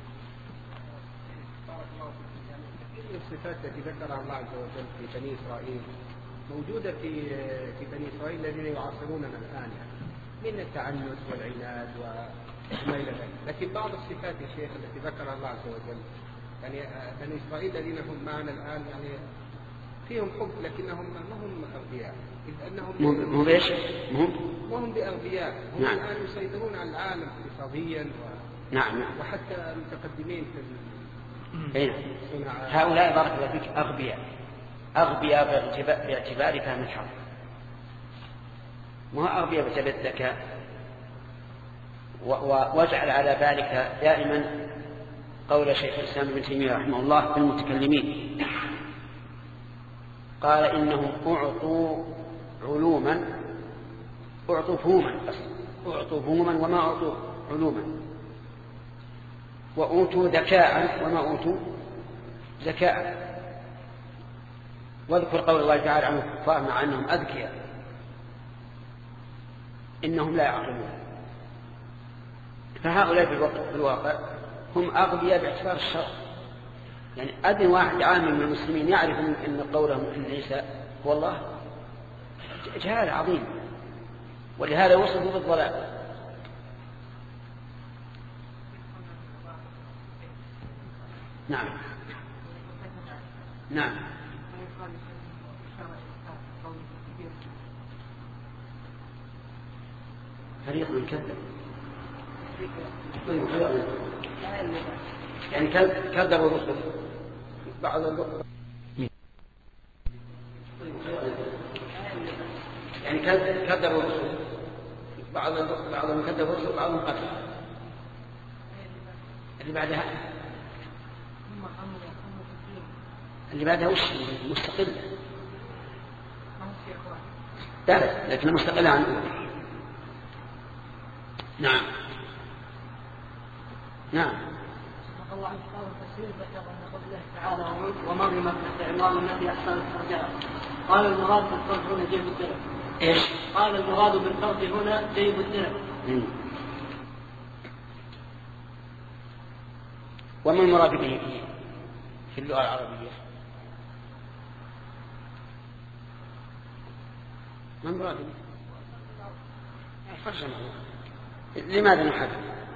الصفات التي ذكرها الله عز وجل في بني إسرائيل موجودة في بني إسرائيل الذين يعاصروننا الآن، من التعنت والعناد وما إلى ذلك. لكن بعض الصفات يا شيخ التي ذكرها الله عز وجل، يعني بني إسرائيل الذين هم معنا الآن يعني فيهم حب لكنهم ما هم أغبياء، إذ أنهم مو بإيش؟ وهم بأغبياء، هم نعم. الآن يسيطرون على العالم اقتصاديا نعم. وحتى متقدمين في هؤلاء بارك الله فيك أغبياء باعتبار فهم الحق، مو أغبياء بسبب الذكاء. واجعل على ذلك دائما قول شيخ الإسلام ابن تيمية رحمه الله في المتكلمين، قال إنهم أعطوا علوما، أعطوا فهوما وما أعطوا علوما، وأوتوا ذكاء وما أوتوا ذكاء. واذكر قول الله تعالى عن الكفار مع أنهم أذكياء إنهم لا يعقلون. فهؤلاء في الواقع هم أغبياء باعتبار الشرع، يعني أدنى واحد عام من المسلمين يعرف أن قولهم إن عيسى هو الله جهال عظيم، ولهذا وصلوا بالضلال. نعم نعم. فريق من كذب، يعني كذبوا الرسل بعض يعني كذبوا الرسل بعضهم كذبوا الرسل وبعضهم قتل. اللي بعدها وش مستقلة درس لكن مستقلة عن أولى. نعم نعم. الله عن كتاب التفسير ذكر أن قوله تعالى ومريم في استعمال النبي أحسن الفرجاء، قال المراد بالفرج هنا جيب الدرع. إيش؟ قال المراد بالفرج هنا جيب الدرع. وما المراد به في اللغة العربية؟ ما المراد به؟ فرج لماذا نحدد؟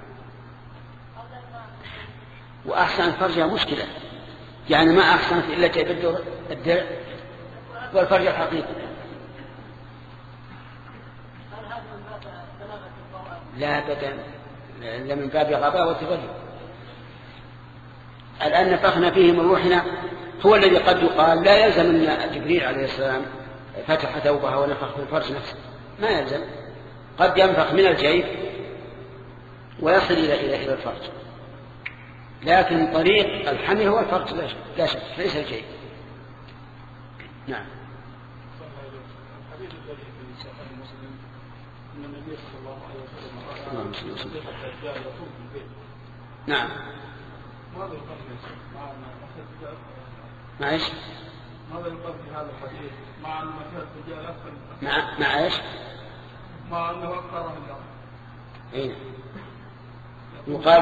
وأحسن الفرج مشكلة، يعني ما أحسنت إلا جيب الدرع والفرج الحقيقي. لا أبدا، إلا من باب غباوة الرجل. الآن نفخنا فيه من روحنا هو الذي قد يقال لا يلزم أن جبريل عليه السلام فتح ثوبها ونفخ في الفرج نفسه، ما يلزم، قد ينفخ من الجيب ويصل إلى الفرج، لكن طريق الحمل هو الفرج لا شك، ليس الجيب. نعم. الحديث الذي في صحيح مسلم ان النبي صلى الله عليه وسلم قال الدجال يطوف في البيت. نعم. ماذا يقال مع الدجال؟ مع ايش؟ ماذا يقال في هذا الحديث مع ان الدجال اكثر؟ مع ايش؟ مع انه اكثر من الارض. اي. يقال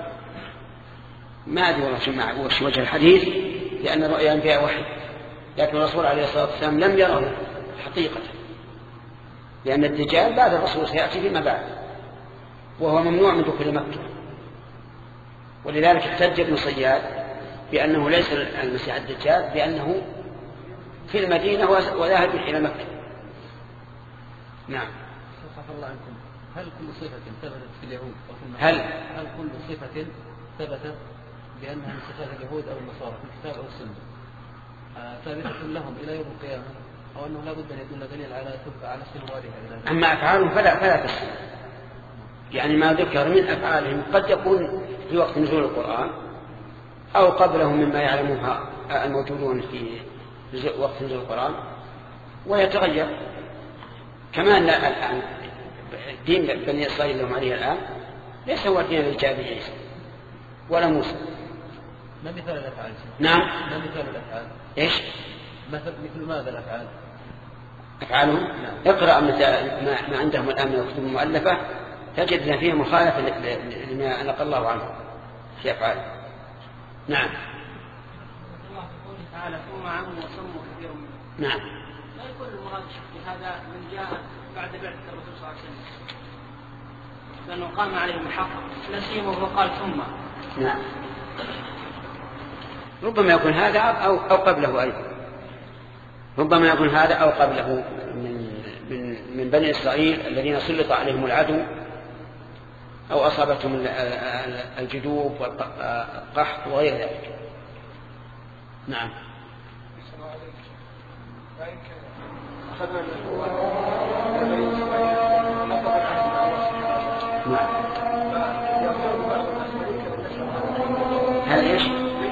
ما ادري والله وش وجه الحديث، لان الرؤيا فيها وحي، لكن الرسول عليه الصلاه والسلام لم يره حقيقه، لان الدجال بعد الرسول سياتي فيما بعد، وهو ممنوع من دخول مكه، ولذلك احتج ابن صياد بانه ليس المسيح الدجال، لانه في المدينه وذاهب الى مكه. نعم. صلى الله عنكم، هل كل صفه ثبتت في اليهود هل كل صفه ثبتت بانها من صفات اليهود او النصارى في الكتاب او السنه ثابته لهم الى يوم القيامه، او انه لا بد ان يكون دليل على استمرارها؟ اما افعالهم فلا تشك، يعني ما ذكر من افعالهم قد يكون في وقت نزول القران او قبلهم مما يعلمها الموجودون في وقت نزول القران، ويتغير. كما ان الان دين بني اسرائيل لهم عليه الان ليس هو دين الايجابي عيسى ولا موسى. ما مثال الافعال؟ نعم. ما مثال الافعال؟ ايش؟ مثل ماذا الافعال؟ افعالهم؟ نعم. اقرا ما عندهم الان من الكتب المؤلفه تجد فيها مخالفه لما نقل الله عنه في افعاله. نعم. الله يقول تعالى ثم عموا وصموا كثير منهم. نعم. لا يكون المراد بهذا من جاء بعد بعثة الرسول صلى الله عليه وسلم، لأنه قام عليهم الحق نسيهم وقال ثم. نعم. ربما يكون هذا أو قبله أيضا. ربما يكون هذا أو قبله من بني إسرائيل الذين سلط عليهم العدو أو أصابتهم الجدوب والقحط وغير ذلك. نعم. هل ايش؟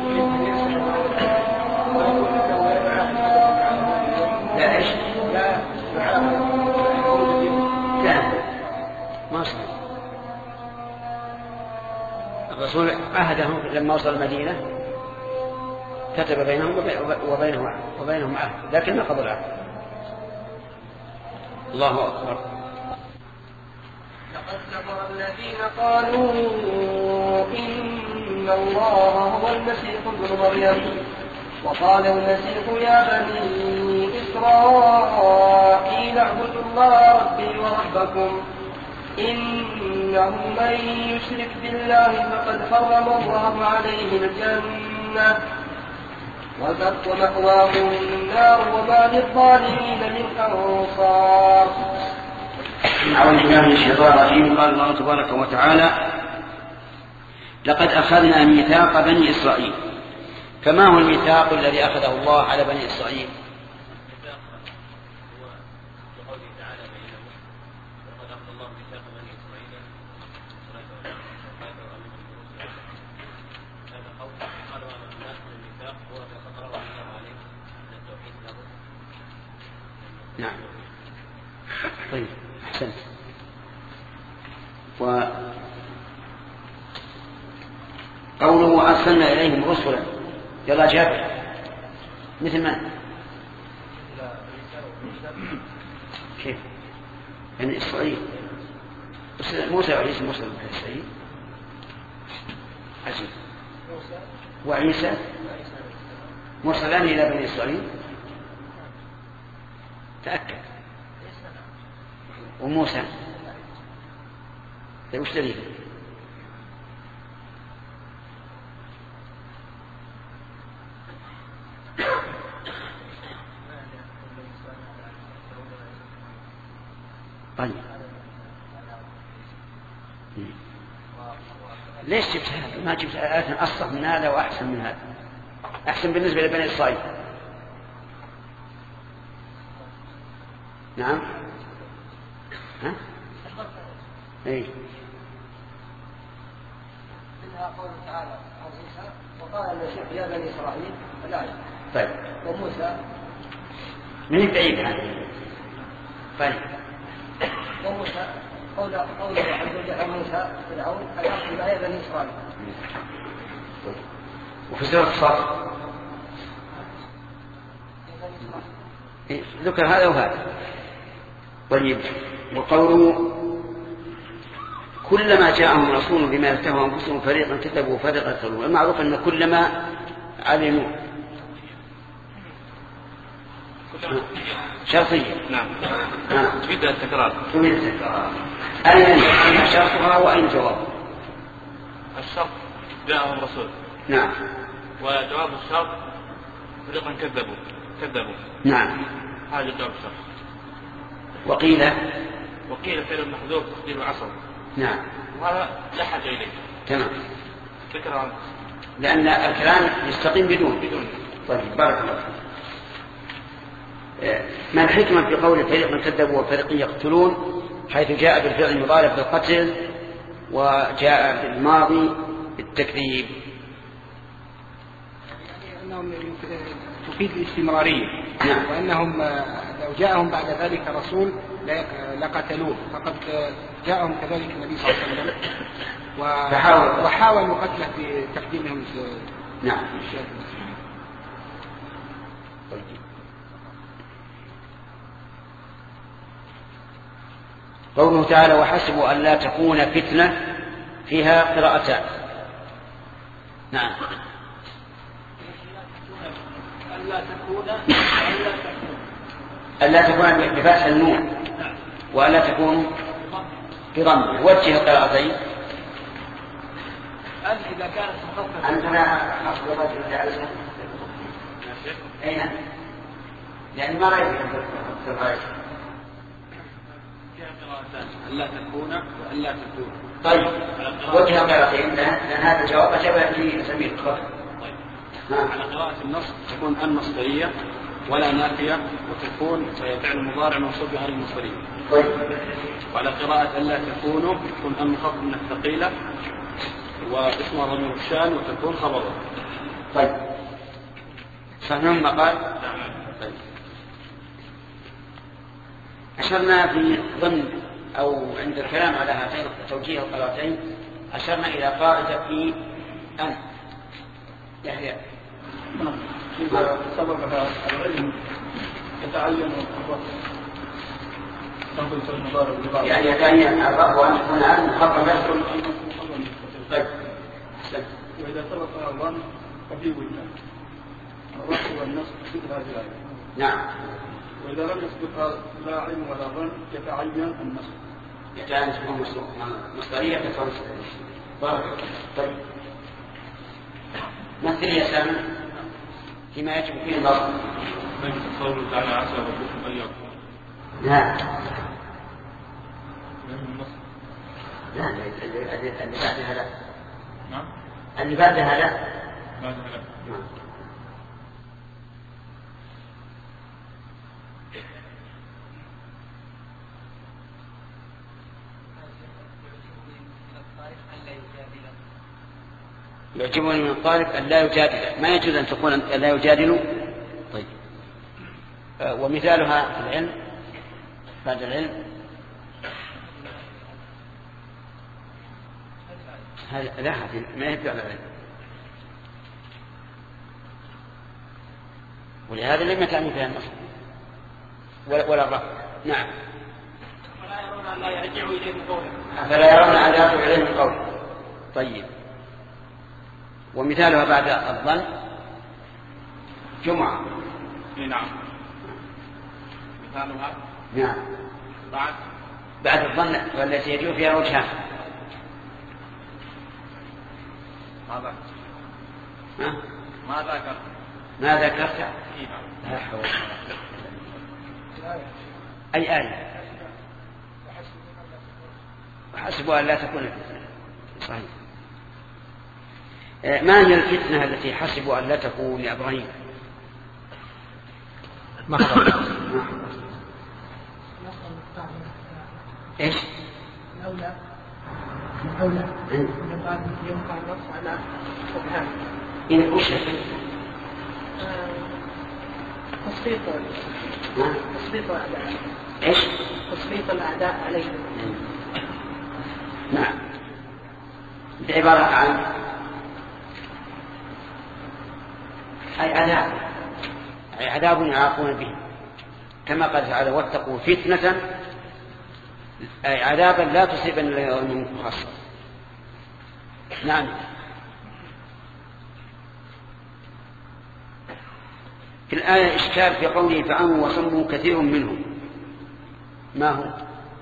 لا ايش؟ لا ما صار. الرسول عهدهم لما وصل المدينة كتب بينهم وبينهم عهد، لكن نقضوا العهد. الله أكبر. لقد كفر الذين قالوا إن الله هو المسيح ابن مريم وقال المسيح يا بني إسرائيل اعبدوا الله ربي وربكم إنه من يشرك بالله فقد حرم الله عليه الجنة ومأواه النار وما للظالمين من أنصار. أعوذ بالله من الشيطان الرجيم. قال الله تبارك وتعالى لقد أخذنا ميثاق بني إسرائيل. فما هو الميثاق الذي أخذه الله على بني إسرائيل؟ نعم. طيب أحسنت. وقوله أرسلنا إليهم رسلا يلا جابر مثل من؟ كيف؟ بني إسرائيل موسى وعيسى موسى بني إسرائيل عجيب. وعيسى مرسلان إلى بني إسرائيل تأكد. وموسى وش دليل؟ طيب ليش جبت هذا؟ ما جبت آية أصح من هذا وأحسن من هذا؟ أحسن بالنسبة لبني إسرائيل. نعم. ها؟ اي منها قوله تعالى عن عيسى وقال المسيح يا بني اسرائيل الآية. طيب. وموسى من البعيد هذا؟ طيب. وموسى قوله عز وجل موسى فرعون الأرض يا بني اسرائيل. وفي سورة الصف ذكر هذا وهذا. طيب. وقوله كلما جاءهم رسول بما يفتهوا أنفسهم فريقا كذبوا وفريقا يقتلون. المعروف أن كلما علموا شرطية. نعم. تفيد التكرار. أين شرطها وأين جواب؟ الشرط جاءهم رسول. نعم. وجواب الشرط فريقا كذبوا. نعم. هذا جواب الشرط. وقيل فعل محذوف تقدير عصر. نعم. وهذا لا حاجة إليه. تمام. تكرار. لأن الكلام يستقيم بدون. طيب بارك الله فيك. ما الحكمة في قول فريقا كذبوا وفريقا يقتلون حيث جاء بالفعل المضارع بالقتل وجاء بالماضي بالتكذيب؟ أنهم تفيد الاستمرارية. نعم. وأنهم لو جاءهم بعد ذلك رسول لقتلوه فقد جاءهم كذلك النبي صلى الله عليه وسلم وحاولوا قتله بتقديمهم. نعم. قوله تعالى وحسبوا أن لا تكون فتنة فيها قراءتان. نعم. ألا تكون بفتح النون وألا تكون بضمه. وجه القراءتين. إذا كانت مخففة. أنتنا أصل الرجل لعلها. أين؟ يعني ما رأيك في الغاية؟ ألا تكون وألا تكون. طيب وجه القراءتين لأن هذا الجواب أجاب فيه سمير. طيب. على قراءة النص تكون المصدرية ولا نافية وتكون فعل مضارع منصوب بها المصدرية. طيب. وعلى قراءة ألا تكونوا تكون المخفف من الثقيلة واسمها ضمير الشان وتكون خبره. طيب فهمهم ما قال. طيب. أشرنا في ضمن أو عند الكلام على هاتين توجيه القراءتين أشرنا إلى قاعدة في أن يحيى إذا سببها العلم يتعين يعني يتعين الرب أن يكون أن مخففة. طيب. وإذا سبقها الظن ففي وجهان الرفع والنصب مثل هذه الآية. نعم. وإذا لم يسبقها لا علم ولا ظن يتعين النصب. يتعين تكون مصدرية تكون بارك. طيب. مثل يا سامي فيما يجب فيه النصب. من تصور تعالى عسى ربكم أن يغفر. لا. لا اللي بعدها لا. نعم. اللي بعدها لا. بعدها لا. نعم. يعجبني من الطالب أن لا يجادل. ما يجوز أن تكون أن لا يجادل. طيب. ومثالها في العلم بعد العلم لا ما يدل على العلم ولهذا لم يتعني فيها النصب ولا الرفع. نعم. ولا يرون أن لا يرجعوا إليه من قوله. فلا يرون أن لا يرجعوا إليه من قوله. طيب. ومثالها بعد الظن جمعة. نعم. مثالها نعم بعد الظن والتي يجوز فيها وجهان. ما ذكرت لا حول. أي آية؟ وحسبوا أن لا تكون فتنة. صحيح. ما هي الفتنة التي حسبوا أن لا تكون يا إبراهيم؟ إيش؟ الأولى يبقى النص على سبحان. إن وش تسليط الأعداء. إيش؟ تسليط الأعداء عليهم. نعم. بعبارة عن أي عذاب يعاقون به كما قال تعالى واتقوا فتنة أي عذابا لا تصيبن إلا منكم خاصة. نعم. في الآية إشكال في قوله فعموا وصموا كثير منهم. ما هو؟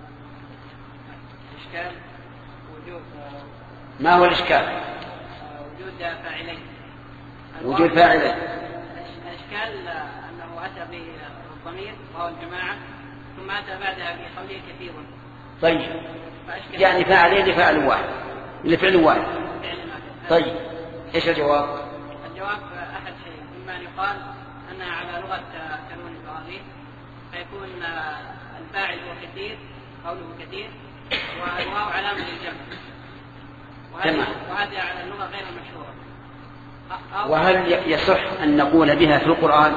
إشكال وجود. ما هو الإشكال؟ وجود فاعلين. وجود فاعلين. الإشكال أنه أتى بالضمير وهو الجماعة ثم أتى بعدها بقوله كثير. طيب يعني فاعلين لفعل واحد لفعل واحد. طيب إيش الجواب؟ الجواب أحد شيء إما أن يقال أنها على لغة كانون البراغيث فيكون الفاعل هو كثير قوله كثير والواو علامة للجمع وهذه على اللغة غير المشهورة. وهل يصح أن نقول بها في القرآن؟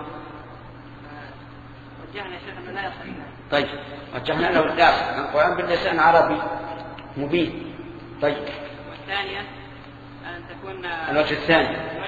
وجهنا شيخ أنه لا يصح. طيب وجهنا له القرآن باللسان عربي مبين. طيب والثانية أن تكون الوجه الثاني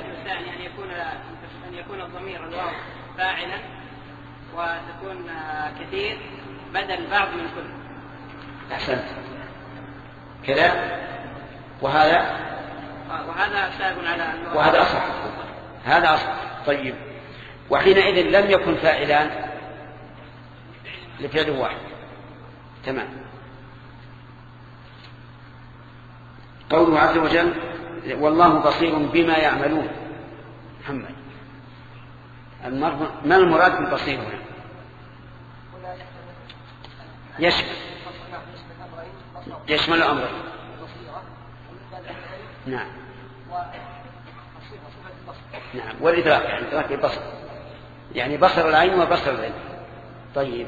أن يكون الضمير الواو فاعلا وتكون كثير بدل بعض من كل. أحسنت كذا. وهذا سائغ على وهذا أصح. هذا أصح. طيب وحينئذ لم يكن فاعلان لفعل واحد. تمام. قوله عز وجل والله بصير بما يعملون. محمد ما المراد بالبصير هنا؟ يشمل الأمرين. نعم نعم، والإدراك يعني إدراك البصر، يعني بصر العين وبصر العين. طيب،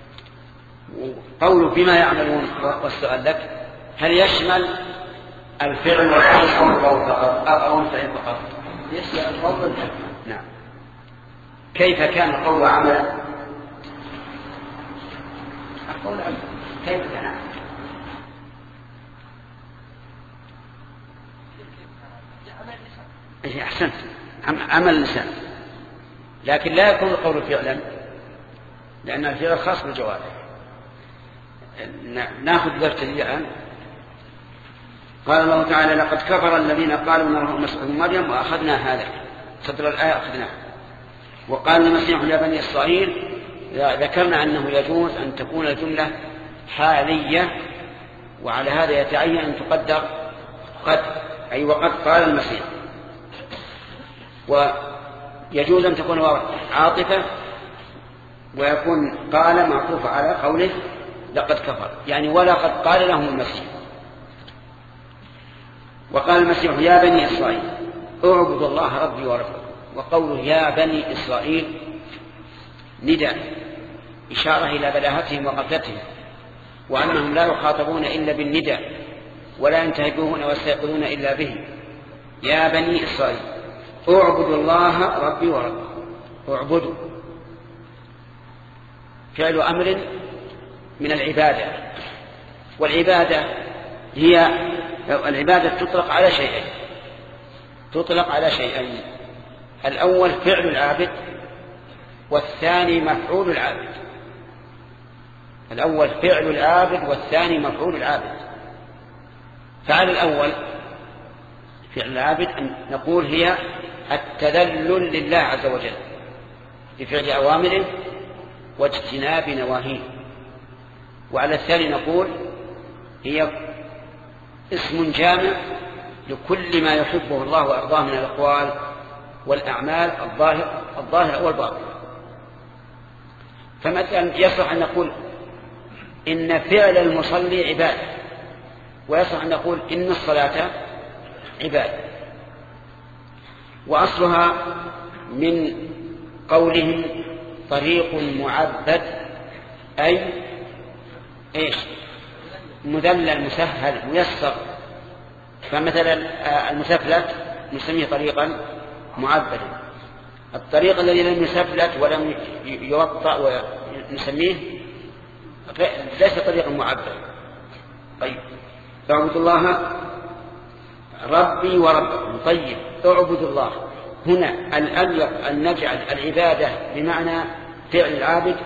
قوله بما يعملون والسؤال لك هل يشمل الفعل والقول فقط أو الفعل فقط؟ يشمل القول والفعل. نعم. كيف كان القول عملا؟ القول عملا كيف كان عملا؟ أحسنت، عمل اللسان، لكن لا يكون القول فعلا لأن الفعل خاص بالجوارح. نأخذ درس الآن. قال الله تعالى لقد كفر الذين قالوا إن الله المسيح ابن مريم وأخذنا هذا صدر الآية أخذناه. وقال المسيح يا بني إسرائيل، ذكرنا أنه يجوز أن تكون الجملة حالية، وعلى هذا يتعين أن تقدر قد، أي وقد قال المسيح. ويجوز أن تكون عاطفة ويكون قال معطوف على قوله لقد كفر، يعني ولقد قال لهم المسيح. وقال المسيح يا بني إسرائيل اعبدوا الله ربي وربكم. وقوله يا بني إسرائيل نداء إشارة إلى بلاهتهم وغفلتهم، وأنهم لا يخاطبون إلا بالنداء ولا ينتهجون ويستيقظون إلا به. يا بني إسرائيل اعبدوا الله ربي وربكم. اعبدوا فعل أمر من العبادة، والعبادة هي العبادة تطلق على شيئين، الأول فعل العابد والثاني مفعول العابد. الأول فعل العابد والثاني مفعول العابد. فعل الأول فعل العابد أن نقول هي التذلل لله عز وجل بفعل أوامره واجتناب نواهيه. وعلى الثاني نقول هي اسم جامع لكل ما يحبه الله وأرضاه من الأقوال والأعمال الظاهرة والباطنة. فمثلا يصح أن نقول إن فعل المصلي عبادة، ويصح أن نقول إن الصلاة عبادة. وأصلها من قولهم طريق معبد، أي إيش؟ مذلل مسهل ميسر. فمثلا المسفلت نسميه طريقا معبدا، الطريق الذي لم يسفلت ولم يوطأ ونسميه ليس طريقا معبدا. طيب، اعبدوا الله ربي وربكم. طيب، اعبدوا الله هنا الأليق أن نجعل العبادة بمعنى فعل العابد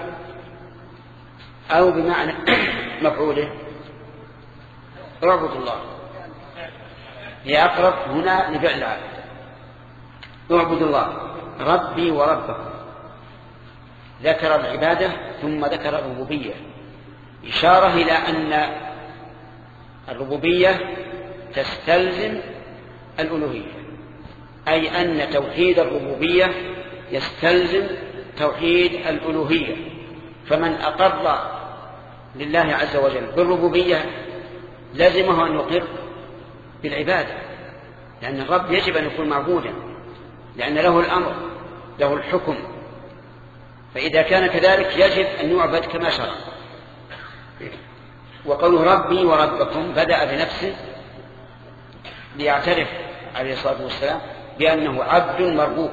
أو بمعنى مفعوله؟ اعبدوا الله هي أقرب هنا لفعل العابد. اعبدوا الله ربي وربكم، ذكر العبادة ثم ذكر الربوبية، إشارة إلى أن الربوبية تستلزم الألوهية، أي أن توحيد الربوبية يستلزم توحيد الألوهية. فمن أقر لله عز وجل بالربوبية لازمه أن يقر بالعبادة، لأن الرب يجب أن يكون معبودا، لأن له الأمر له الحكم. فإذا كان كذلك يجب أن يعبد كما شرع. وقوله ربي وربكم بدأ بنفسه ليعترف عليه الصلاة والسلام بأنه عبد مربوب،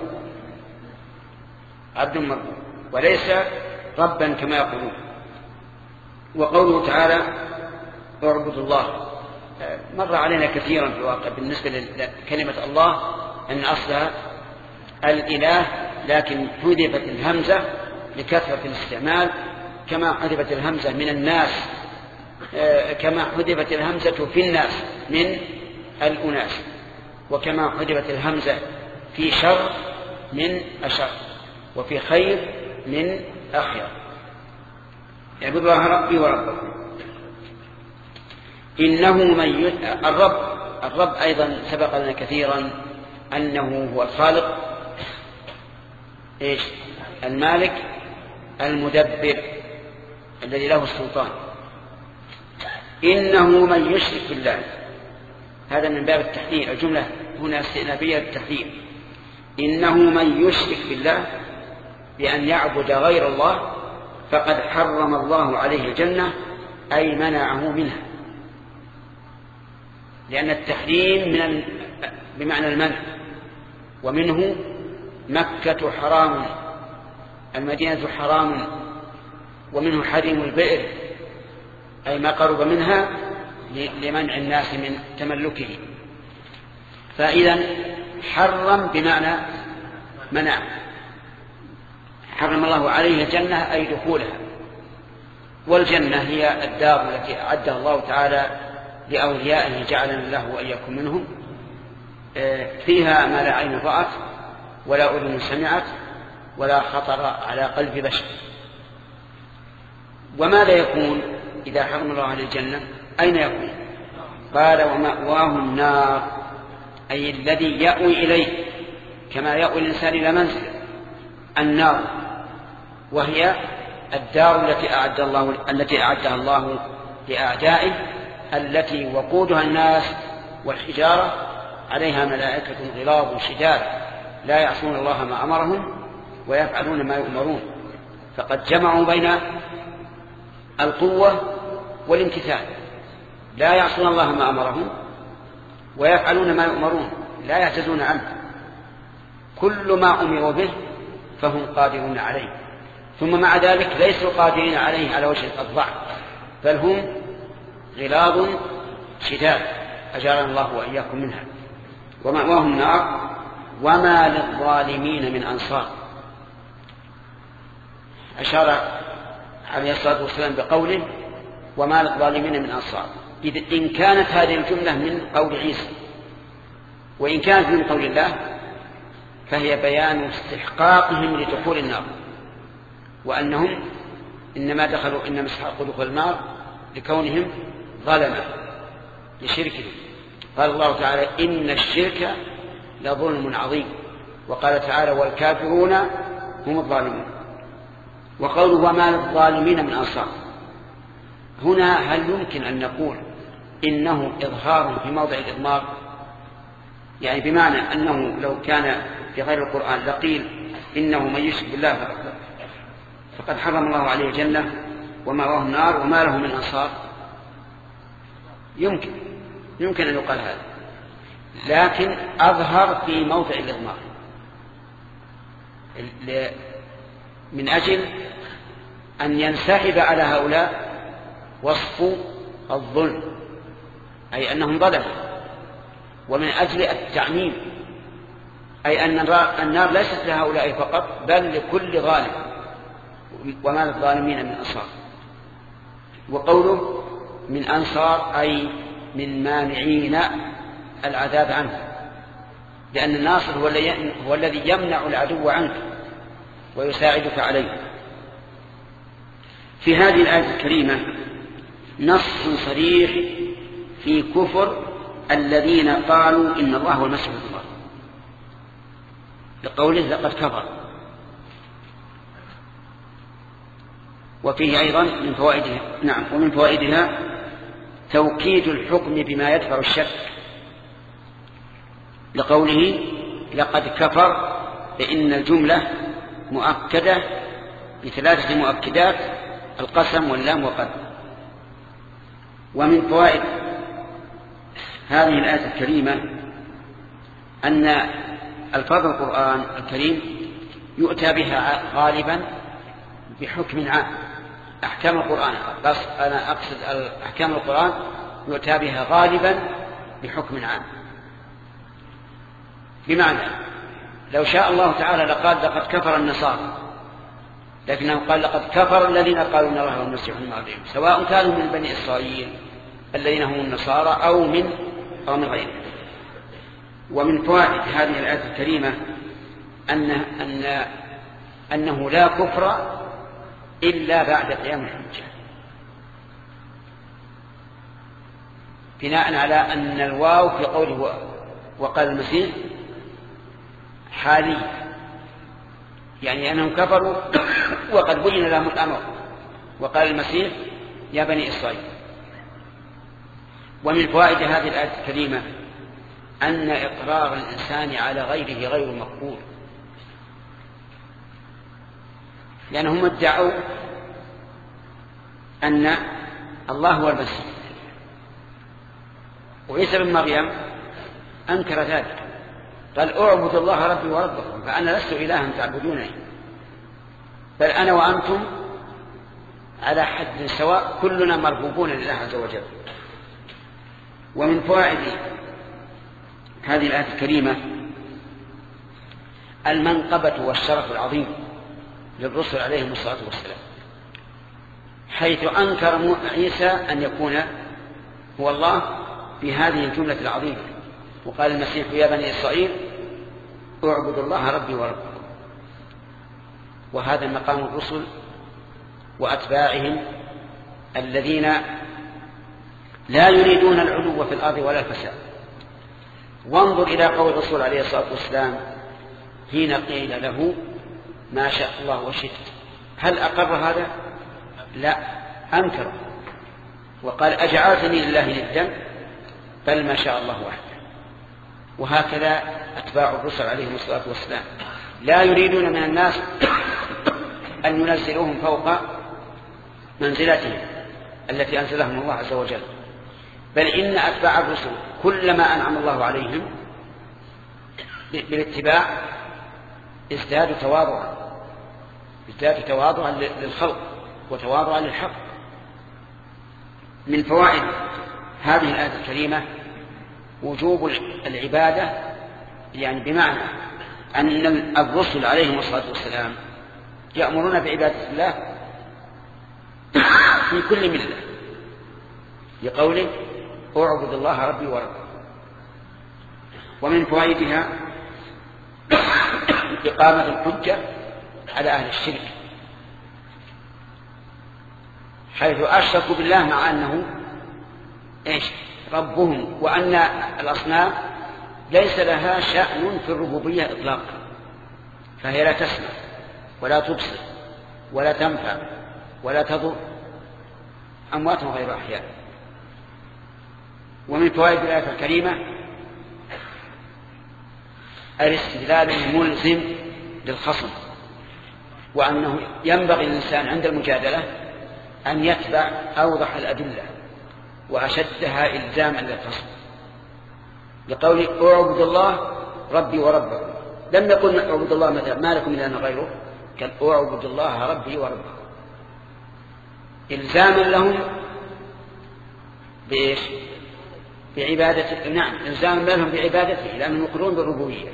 عبد مربوب وليس ربا كما يقولون. وقوله تعالى اعبدوا الله مر علينا كثيرا في الواقع بالنسبة لكلمة الله أن أصلها الإله، لكن حذفت الهمزة لكثرة الاستعمال، كما حذفت الهمزة من الناس، كما حذفت الهمزة في الناس من الأناس، وكما حذفت الهمزة في شر من أشر، وفي خير من أخير. اعبدوا الله ربي وربكم. إنه من الرب الرب أيضا سبق لنا كثيرا أنه هو الخالق المالك المدبر الذي له السلطان. إنه من يشرك بالله، هذا من باب التحذير، الجملة هنا استئنافية للتحذير. إنه من يشرك بالله بأن يعبد غير الله فقد حرم الله عليه الجنة، أي منعه منها، لأن التحريم بمعنى المنع، ومنه مكة حرام، المدينة حرام، ومنه حريم البئر أي ما قرب منها لمنع الناس من تملكه. فإذا حرم بمعنى منع، حرم الله عليه الجنة أي دخولها. والجنة هي الدار التي أعدها الله تعالى لأوليائه جعلنا الله وإياكم منهم، فيها ما لا عين رأت ولا أذن سمعت ولا خطر على قلب بشر. وماذا يكون إذا حرم الله عليه الجنة؟ أين يكون؟ قال ومأواه النار، أي الذي يأوي إليه كما يأوي الإنسان إلى منزل النار، وهي الدار التي أعدها الله لأعدائه، التي وقودها الناس والحجارة، عليها ملائكة غلاظ شداد لا يعصون الله ما أمرهم ويفعلون ما يؤمرون. فقد جمعوا بين القوة والامتثال، لا يعصون الله ما أمرهم ويفعلون ما يؤمرون، لا يعتزون عنه، كل ما أمروا به فهم قادرون عليه، ثم مع ذلك ليسوا قادرين عليه على وجه الضعف، بل هم غلاظ شداد أجارنا الله وإياكم منها. ومأواهم النار وما للظالمين من أنصار. أشار عليه الصلاة والسلام بقوله وما للظالمين من أنصار، إن كانت هذه الجملة من قول عيسى وإن كانت من قول الله فهي بيان استحقاقهم لدخول النار، وأنهم إنما استحقوا دخول النار لكونهم ظلمة لشركهم. قال الله تعالى إن الشرك لظلم عظيم، وقال تعالى والكافرون هم الظالمون. وقوله وما للظالمين من أنصار، هنا هل يمكن أن نقول إنه إظهار في موضع الإضمار؟ يعني بمعنى أنه لو كان في غير القرآن لقيل إنه من يشرك بالله فقد حرم الله عليه الجنة ومأواه النار وما له من أنصار. يمكن أن يقال هذا، لكن أظهر في موضع الإضمار من أجل أن ينسحب على هؤلاء وصف الظلم، أي أنهم ظلموا، ومن أجل التعميم، أي أن النار ليست لهؤلاء فقط بل لكل ظالم، وما للظالمين من أنصار. وقوله من أنصار أي من مانعين العذاب عنه، لأن الناصر هو الذي يمنع العدو عنك ويساعدك عليه. في هذه الآية الكريمة نص صريح في كفر الذين قالوا إن الله هو المسيح ابن الله، لقوله لقد كفر. وفيه أيضا من فوائدها ومن فوائدها توكيد الحكم بما يدفع الشك، لقوله لقد كفر، فإن الجملة مؤكدة بثلاثة مؤكدات: القسم واللام وقد. ومن فوائد هذه الآية الكريمة أن ألفاظ القرآن الكريم يؤتى بها غالبا بحكم عام. أحكام القرآن، أنا أقصد أحكام القرآن يؤتى بها غالبا بحكم عام، بمعنى لو شاء الله تعالى لقال لقد كفر النصارى، لكنه قال لقد كفر الذين قالوا إن الله هو المسيح ابن مريم، سواء كانوا من بني إسرائيل الذين هم النصارى أو من غيرهم. ومن فوائد هذه الآية الكريمة أنه لا كفر إلا بعد قيام الحجة، بناء على أن الواو في قوله وقال المسيح حالي، يعني أنهم كفروا وقد بين لهم الأمر، وقال المسيح يا بني إسرائيل. ومن فوائد هذه الآية الكريمة أن إقرار الإنسان على غيره غير مقبول، لأنهم ادعوا أن الله هو المسيح، وعيسى بن مريم أنكر ذلك، قال أعبد الله ربي وربكم، فأنا لست إلها تعبدونني، بل أنا وأنتم على حد سواء، كلنا مربوبون لله عز وجل. ومن فوائد هذه الآية الكريمة المنقبة والشرف العظيم للرسل عليهم الصلاة والسلام، حيث أنكر عيسى أن يكون هو الله بهذه الجملة العظيمة، وقال المسيح يا بني إسرائيل اعبدوا الله ربي وربكم. وهذا مقام الرسل وأتباعهم الذين لا يريدون العلو في الأرض ولا الفساد. وانظر إلى قول الرسول عليه الصلاة والسلام حين قيل له ما شاء الله وشئت، هل أقر هذا؟ لا، أنكر وقال أجعلتني لله ندا، بل ما شاء الله وحده. وهكذا أتباع الرسل عليهم الصلاة والسلام لا يريدون من الناس أن ينزلوهم فوق منزلتهم التي أنزلهم الله عز وجل، بل إن أتباع الرسل كلما أنعم الله عليهم بالاتباع ازدادوا تواضعا للخلق وتواضعا للحق. من فوائد هذه الآية الكريمة وجوب العبادة، يعني بمعنى أن الرسل عليهم الصلاة والسلام يأمرون بعبادة الله في كل ملة، لقوله اعبد الله ربي وربكم. ومن فوائدها إقامة الحجة على أهل الشرك، حيث أشركوا بالله مع أنه ربهم، وأن الأصنام ليس لها شأن في الربوبية إطلاقا، فهي لا تسمع ولا تبصر ولا تنفع ولا تضر، أموات غير أحياء. ومن فوائد الآية الكريمة الاستدلال الملزم للخصم، وأنه ينبغي للإنسان عند المجادلة أن يتبع أوضح الأدلة وأشدها إلزاما للخصم، لقول اعبد الله ربي وربكم، لم يقل اعبد الله مثلا ما لكم من إله غيره، قال اعبد الله ربي وربكم، إلزاما لهم بإيش؟ بعبادته. نعم، إلزاما لهم بعبادته لأنهم يقرون بالربوبية.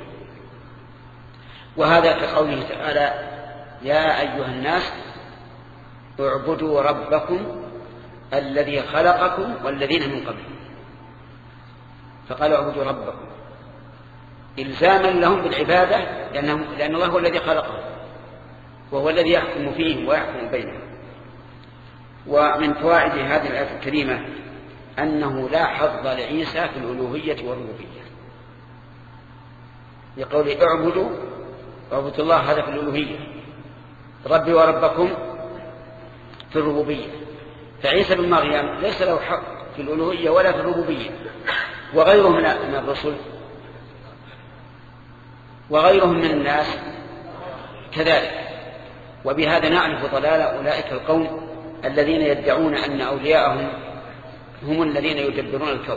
وهذا كقوله تعالى يا أيها الناس اعبدوا ربكم الذي خلقكم والذين من قبلكم، فقال اعبدوا ربكم إلزاما لهم بالعبادة، لأن الله هو الذي خلقهم وهو الذي يحكم فيهم ويحكم بينهم. ومن فوائد هذه الآية الكريمة أنه لا حظ لعيسى في الألوهية والربوبية، لقول اعبدوا الله هذا في الألوهية، ربي وربكم في الربوبية. فعيسى بن مريم ليس له حق في الألوهية ولا في الربوبية، وغيرهم من الرسل وغيرهم من الناس كذلك. وبهذا نعرف ضلال أولئك القوم الذين يدعون أن أولياءهم هم الذين يدبرون الكون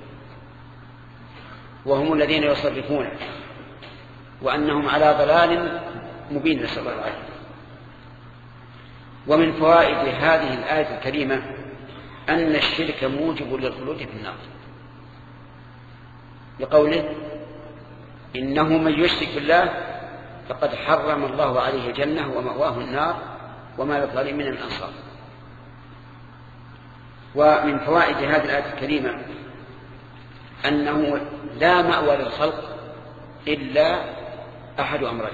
وهم الذين يصرفونه، وأنهم على ضلال مبين، نسأل الله العافية. ومن فوائد هذه الآية الكريمة أن الشرك موجب للخلود في النار، لقوله إنه من يشرك بالله فقد حرم الله عليه الجنة ومأواه النار وما للظالمين من أنصار. ومن فوائد هذه الآية الكريمة أنه لا مأوى للخلق إلا أحد أمرين،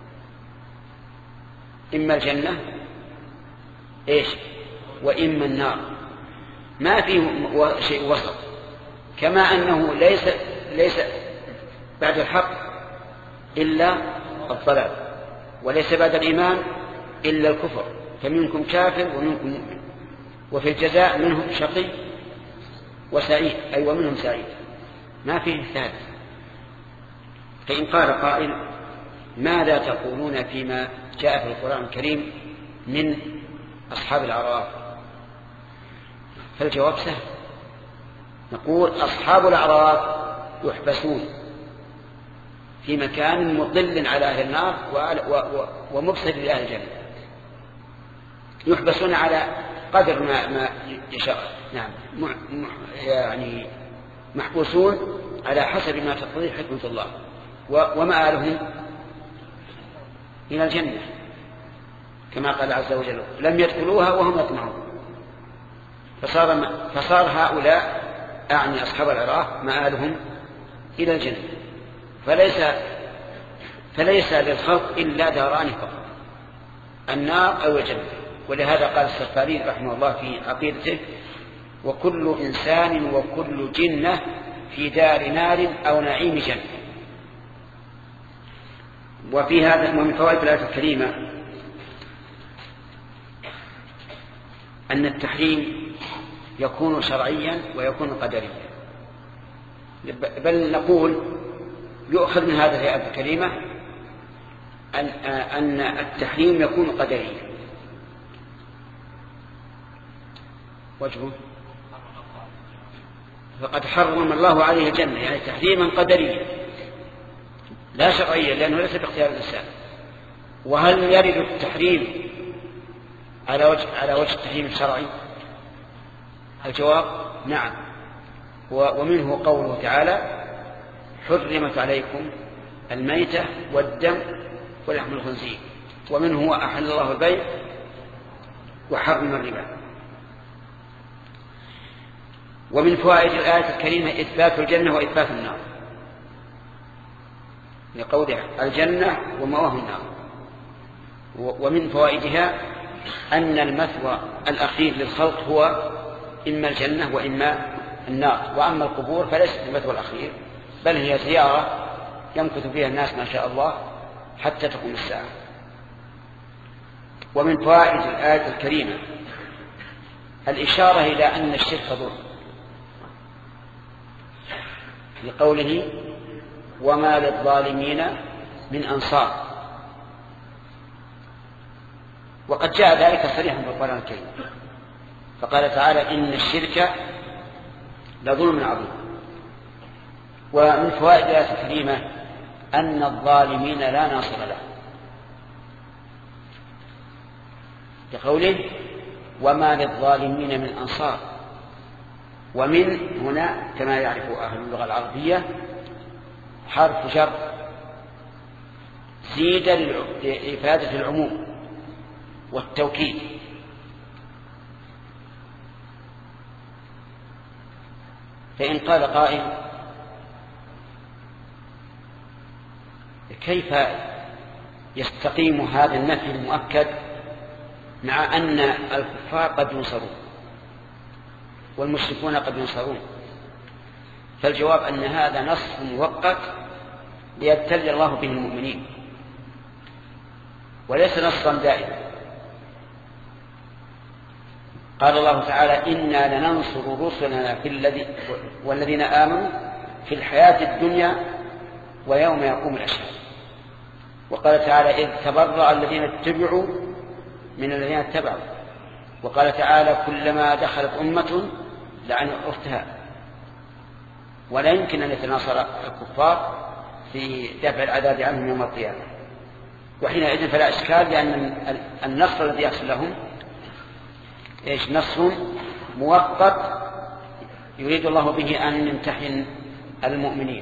إما الجنة وإما النار، ما فيه شيء وسط، كما أنه ليس بعد الحق إلا الضلال، وليس بعد الإيمان إلا الكفر، فمنكم كافر ومنكم مؤمن، وفي الجزاء منهم شقي وسعيد، أي ومنهم سعيد، ما فيه ثالث. فإن قال قائل ماذا تقولون فيما جاء في القرآن الكريم من أصحاب الأعراف؟ فالجواب سهل، نقول أصحاب الأعراف يحبسون في مكان مضل على أهل النار ومفسد لأهل الجنة، يحبسون على قدر ما يشاء، نعم، يعني محبوسون على حسب ما تقتضي حكمة الله، ومآلهم إلى الجنة كما قال عز وجل لم يدخلوها وهم يطمعون. فصار هؤلاء أعني أصحاب العراف مآلهم إلى الجنة، فليس للخلق إلا داران فقط، النار أو الجنة. ولهذا قال السفاري رحمه الله في عقيدته وكل إنسان وكل جنة في دار نار أو نعيم جنة. وفي هذا ومن فوائد الآية الكريمة أن التحريم يكون شرعيا ويكون قدريا، بل نقول يؤخذ من هذه الآية الكريمة أن التحريم يكون قدريا. وجهه فقد حرم الله عليه الجنة، يعني تحريما قدريا لا شرعيا، لأنه ليس باختيار الإنسان. وهل يرد التحريم على وجه التحريم الشرعي؟ الجواب نعم، ومنه قوله تعالى حرمت عليكم الميتة والدم ولحم الخنزير، ومنه أحل الله البيع وحرم الربا. ومن فوائد الآية الكريمة إثبات الجنة وإثبات النار، لقوله الجنة ومأواه النار. ومن فوائدها أن المثوى الأخير للخلق هو إما الجنة وإما النار، وأما القبور فليست المثوى الأخير، بل هي زيارة يمكث فيها الناس ما شاء الله حتى تقوم الساعة. ومن فوائد الآية الكريمة الإشارة إلى أن الشرك ضر، لقوله وما للظالمين من أنصار، وقد جاء ذلك صريحا في القرآن الكريم، فقال تعالى إن الشرك لظلم عظيم. ومن فوائد الآية الكريمة أن الظالمين لا ناصر له، لقوله وما للظالمين من أنصار. ومن هنا كما يعرف أهل اللغة العربية حرف جر زيد لإفادة العموم والتوكيد. فإن قال قائل كيف يستقيم هذا النفي المؤكد مع أن الكفار قد ينصرون والمشركون قد ينصرون؟ فالجواب أن هذا نص مؤقت ليبتلي الله به المؤمنين، وليس نصا دائما. قال الله تعالى إنا لننصر رسلنا والذين آمنوا في الحياة الدنيا ويوم يقوم الأشهاد. وقال تعالى إذ تبرأ الذين اتبعوا من الذين اتبعوا. وقال تعالى كلما دخلت أمة لعنوا أختها. ولا يمكن أن يتناصر الكفار في دفع العذاب عنهم يوم القيامة، وحينئذ فلا إشكال، لأن النصر الذي يحصل لهم نصر مؤقت يريد الله به أن يمتحن المؤمنين.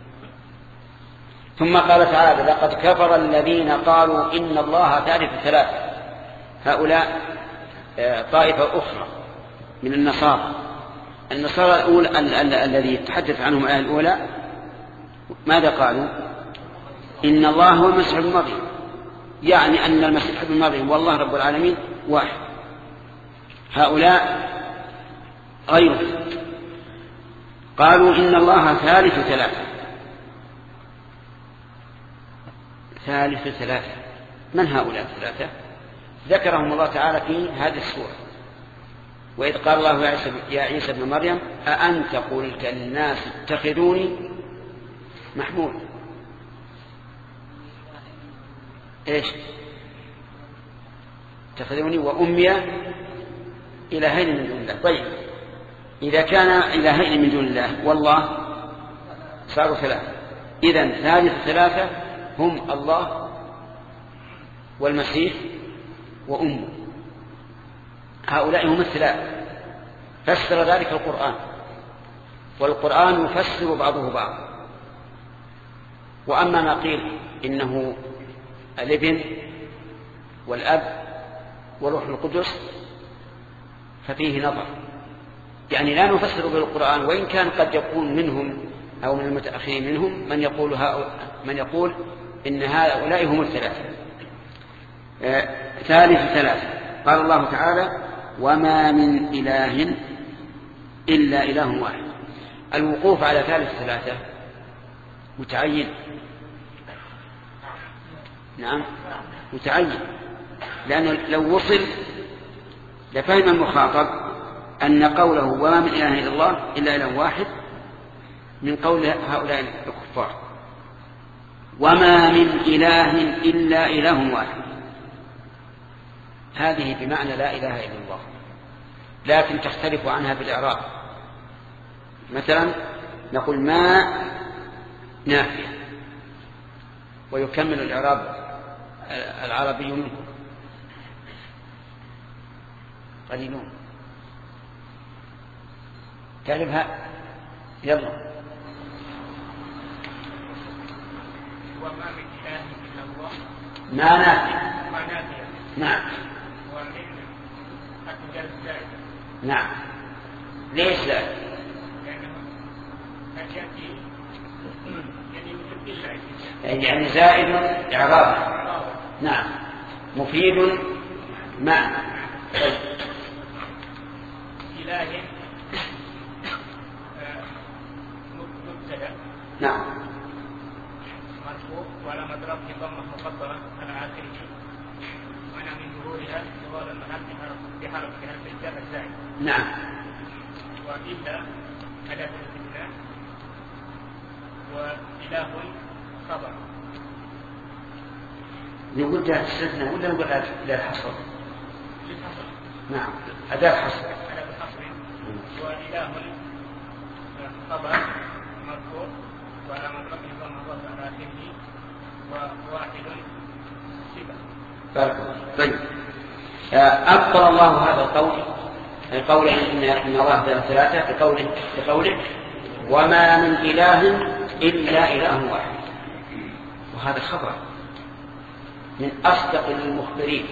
ثم قال تعالى لقد كفر الذين قالوا إن الله ثالث ثلاثة. هؤلاء طائفة أخرى من النصارى الأولى الذي يتحدث عنهم الآية الأولى ماذا قالوا؟ إن الله هو المسيح ابن مريم، يعني أن المسيح ابن مريم والله رب العالمين واحد. هؤلاء غيره قالوا إن الله ثالث ثلاثة. ثالث ثلاثة، من هؤلاء الثلاثة؟ ذكرهم الله تعالى في هذه السورة. وإذ قال الله يا عيسى ابن مريم أأنت قلت للناس اتخذوني محمول إيش؟ اتخذوني وأمي إلهين من دون الله. طيب إذا كان إلهين من دون الله والله صاروا ثلاثة. إذن ثالث ثلاثة هم الله والمسيح وأمه، هؤلاء هم الثلاثة. فسر ذلك القرآن، والقرآن يفسر بعضه بعضا. وأما ما قيل إنه الابن والأب وروح القدس ففيه نظر، يعني لا نفسر بالقرآن، وإن كان قد يكون منهم أو من المتأخرين منهم من يقول إن هؤلاء هم الثلاثة. ثالث ثلاثة. قال الله تعالى وما من إله إلا إله واحد. الوقوف على ثالث ثلاثة متعين، نعم متعين، لأنه لو وصل لفهم المخاطب أن قوله وما من إله إلا الله إلا إله واحد من قول هؤلاء الكفار. وما من إله إلا إله واحد، هذه بمعنى لا إله إلا الله، لكن تختلف عنها بالإعراب. مثلا نقول ما نافية، ويكمل الإعراب العربي منه قليلون. تعرفها؟ يلا. وما من إله إلا الله ما نافية. ما نافية. نعم. ومن أكجل زائد. نعم. ليش زائد؟ لأنه قد يأتي يعني زائد إعراب. نعم. مفيد معنى. إله مبتدأ. نعم. مرفوع وعلى مضرب ضمة مقدرة على آخره، وأنا من ظهورها طوال المحل بحرف الجر الزائد. نعم. وإلا أداة الاستثناء، وإله خبر. نقول أداة الاستثناء ولا نقول أداة الحصر؟ للحصر. نعم أداة الحصر. أداة الحصر. وإله خبر مرفوع وعلى مضرب ضمة على آخره، وواحد صفة. طيب أبطل الله هذا القول، القول إن الله ثلاثة بقوله وما من إله إلا إله واحد. وهذا خبر من أصدق المخبرين،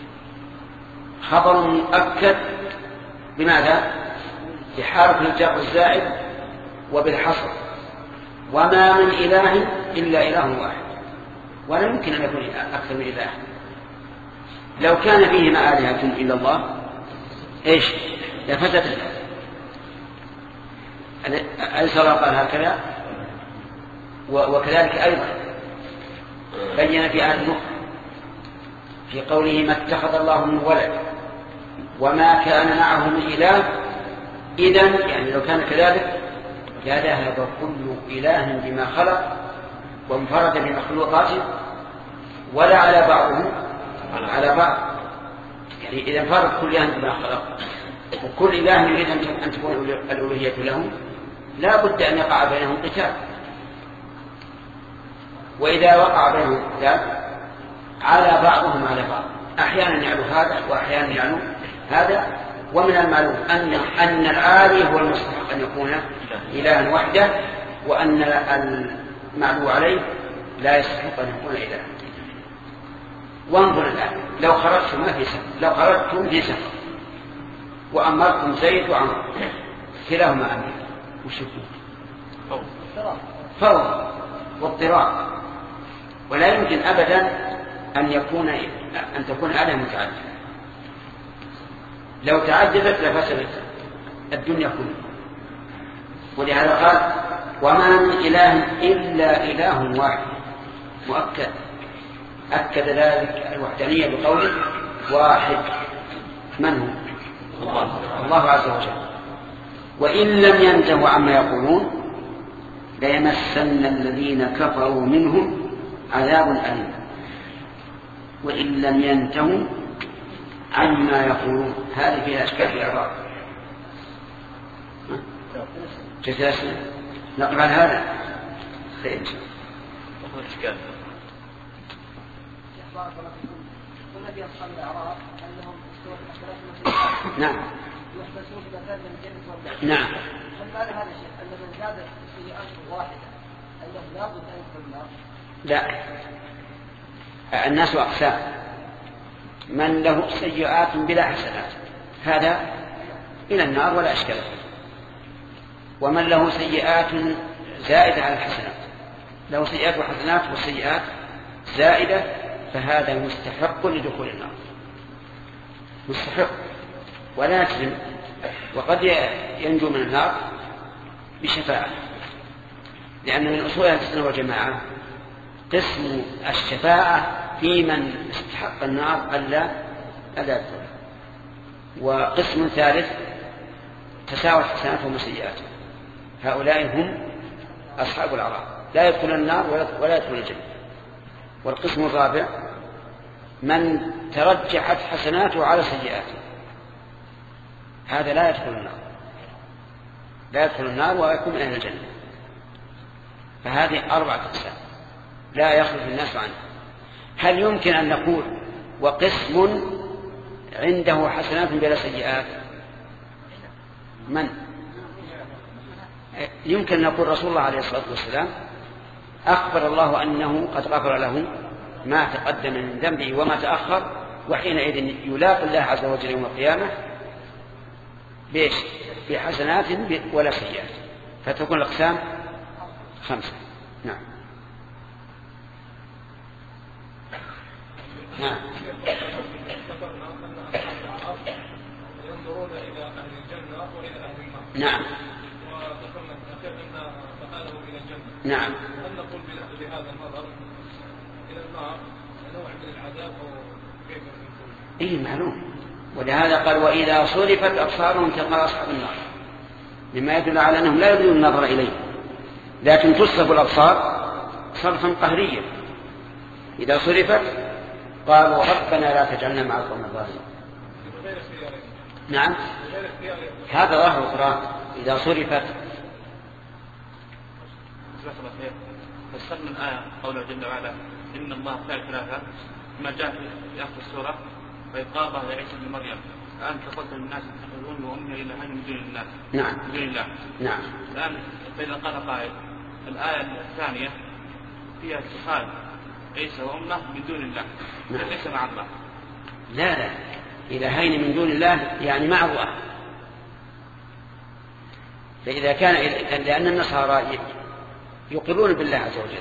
خبر مؤكد. بماذا؟ بحرف الجر الزائد وبالحصر. وما من إله إلا إله واحد، ولا يمكن أن يكون أكثر من إله. لو كان فيهما آلهة إلا الله إيش لفسدت. أليس الله قال هكذا؟ وكذلك أيضا بين في آية أخرى في قوله ما اتخذ الله من ولد وما كان معه من إله. إذن يعني لو كان كذلك لذهب كل إله بما خلق وانفرد بمخلوقاته، ولا على بعضهم على بعض. يعني إذا انفرد كل إله بما خلق وكل إله يريد أن تكون الألوهية له، لا بد أن يقع بينهم قتال. وإذا وقع بينهم قتال على بعضهم على بعض، أحيانا يعلو هذا وأحيانا يعلو هذا. ومن المعلوم أن العالي هو المستحق أن يكون إلها وحده، وأن المعلو عليه لا يستحق أن يكون إلها. وانظر الآن لو خرجتم في سفر وأمرتم زيد وعمر كلاهما أمير، وش يكون؟ فوضى واضطراب. ولا يمكن أبدا أن تكون آلهة متعددة. لو تعددت لفسدت الدنيا كلها. ولهذا قال وما من إله إلا إله واحد مؤكد، أكد ذلك الوحدانية بقوله واحد. من هو؟ الله عز وجل. وإن لم ينتهوا عما يقولون ليمسن الذين كفروا منهم عذاب أليم. وإن لم ينتهوا عما يقولون، هذه فيها أشكال في الإعراب. جزاسنا نقرأ هذا خير. والذي أصحاب الأعراف أنهم نعم يحبسون في مكان من الجنة والنار. نعم. هل معنى هذا الشيء أن من زاد سيئات واحدة أنه لا بد أن يدخل النار؟ لا، الناس أقسام: من له سيئات بلا حسنات هذا إلى النار ولا أشكال، ومن له سيئات زائدة على الحسنات، له سيئات وحسنات والسيئات زائدة، فهذا مستحق لدخول النار، مستحق. ولكن وقد ينجو من النار بشفاعة، لأن من أصول أهل السنة والجماعة قسم الشفاعة في من استحق النار ألا يدخل، وقسم ثالث تساوت حسناتهم وسيئاتهم، هؤلاء هم أصحاب الأعراف لا يدخل النار ولا يدخل الجنة. والقسم الرابع من ترجحت حسناته على سيئاته، هذا لا يدخل النار ويكون من أهل الجنة. فهذه 4 أقسام لا يخرج الناس عنه. هل يمكن أن نقول وقسم عنده حسنات بلا سيئات؟ من يمكن أن نقول رسول الله عليه الصلاة والسلام أخبر الله أنه قد غفر له ما تقدم من ذنبه وما تأخر، وحينئذ يلاقي الله عز وجل يوم القيامة بإيش؟ بحسنات ولا سيئات، فتكون الأقسام 5. نعم. نعم. ينظرون إلى أهل الجنة وإلى أهل النار. نعم. وذكرنا أن مآله إلى الجنة. نعم. هل نقول بهذا النظر إلى النار نوع من العذاب أو كيف نقول؟ إيه معلوم. ولهذا قال وإذا صرفت أبصارهم تلقى أصحاب النار، مما يدل على أنهم لا يريدون النظر إليه، لكن تصرف الأبصار صرفا قهريا. إذا صرفت قالوا ربنا لا تجعلنا مع القوم الظالمين. نعم، هذا ظاهر القرآن. إذا صرفت فسرنا الآية قوله جل وعلا إن الله ثالث، ما جاء في آخر السورة وإذ قال الله لعيسى ابن مريم أنت قلت للناس اتخذوني وأمي إلهين من دون الناس. نعم. من دون الله. نعم. الآن فإذا قال قائل الآية الثانية فيها اتخاذ عيسى وأمه من دون الله. نعم. ليس مع الله. لا إلهين من دون الله يعني مع الله. فإذا كان لأن النصارى يقرون بالله عز وجل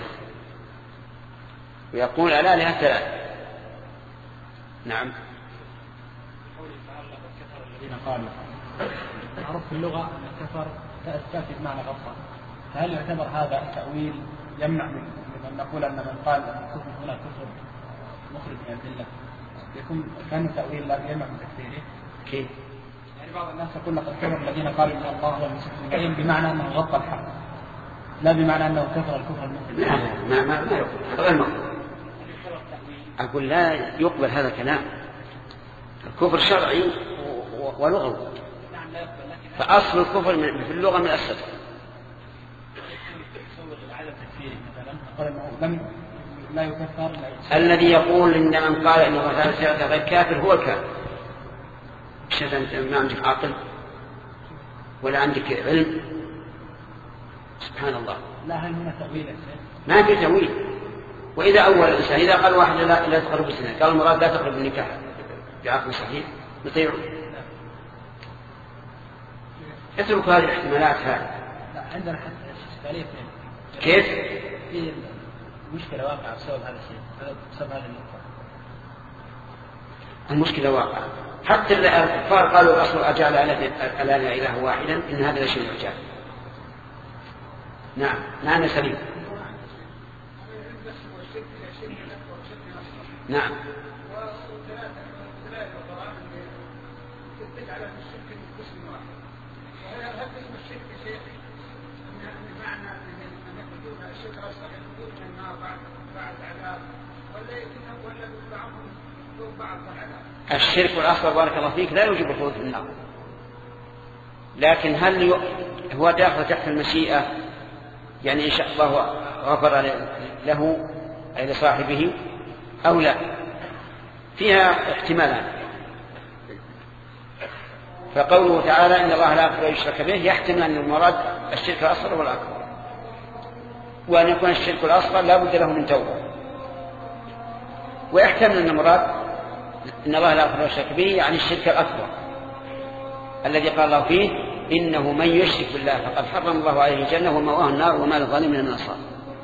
ويقول الآلهة 3. نعم. الذين قالوا معروف في اللغة الكفر تأتي بمعنى غفر، فهل يعتبر هذا تأويل يمنع من أن نقول أن من قال أن الكفر هنا كفر مخرج من الدلة يكون كان تأويل لا يمنع من تكفيره؟ كيف؟ يعني بعض الناس يقول لقد كفر الذين قالوا إن الله هو المسيح ابن مريم بمعنى أنه غطى الحق، لا بمعنى أنه كفر الكفر المخرج. ما يقبل غير مقبول. أقول لا يقبل هذا الكلام. الكفر شرعي ولغوي، فأصل الكفر في اللغة من الستر. الذي يقول إن من قال إن الله ثالث غير كافر هو الكافر. شهد أنت ما عندك عقل ولا عندك علم؟ سبحان الله. لا، هل هنا تأويل؟ ما في تأويل. وإذا أول الإنسان إذا قال واحد لا تقرب الزنا، قال المراد لا تقرب النكاح بعقل صحيح، نطيعه. اترك هذه الاحتمالات. هذه لا، عندنا حتى إشكالية. كيف؟ في مشكلة واقعة بسبب هذا الشيء، بسبب هذه النقطة. المشكلة واقعة. حتى الكفار قالوا الرسول أجعل الآلهة إله واحدا إن هذا لشيء عجاب. نعم معنى سليم. نعم الشرك الأصغر بارك الله فيك لا يوجب الخلود في النار، لكن هل هو داخل تحت المشيئة؟ يعني إن شاء الله غفر له أي لصاحبه أو لا، فيها احتمالان. فقوله تعالى إن الله لا يغفر أن يشرك به يحتمل أن المراد الشرك الأصغر والأكبر، وأن يكون الشرك الأصغر لا بد له من توبة، ويحتمل أن المراد إن الله لا يغفر أن يشرك به يعني الشرك الأكبر الذي قال الله فيه إنه من يشرك بالله فقد حرم الله عليه الجنة ومأواه النار وما للظالمين من أنصار.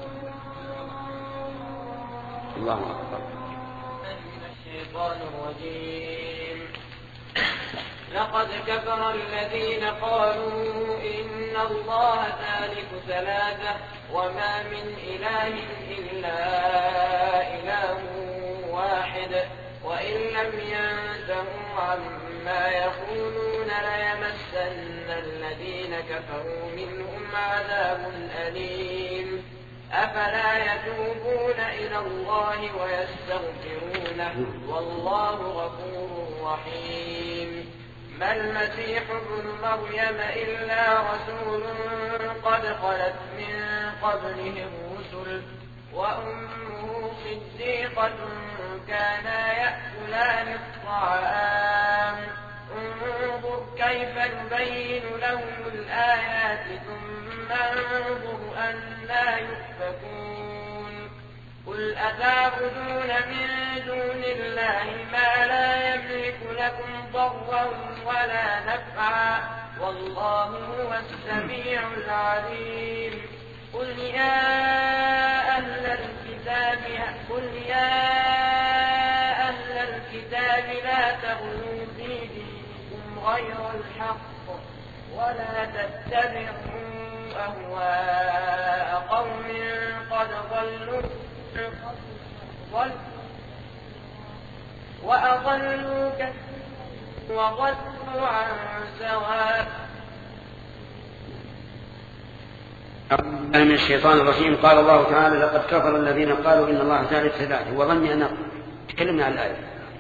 الله أكبر. الشيطان الرجيم. لقد كفر الذين قالوا إن الله ثالث ثلاثة وما من إله إلا إله واحد وإن لم ينتهوا عما يقولون ليمسن الذين كفروا منهم عذاب أليم. أفلا يتوبون إلى الله ويستغفرونه والله غفور رحيم. ما المسيح ابن مريم إلا رسول قد خلت من قبله الرسل وأمه صديقة كانا يأكلان الطعام انظر كيف نبين لهم الآيات ثم انظر أنى يؤفكون. قل أتعبدون من دون الله ما لا يملك لكم ضرا ولا نفعا والله هو السميع العليم. قل يا أهل الكتاب لا تغلوا في دينكم غير الحق ولا تتبعوا أهواء قوم قد ضلوا وأضلوا كثيرا وضلوا عن سواء. من الشيطان الرجيم. قال الله تعالى لقد كفر الذين قالوا إن الله ثالث ثلاثة وظني أن تكلمنا عن الآية.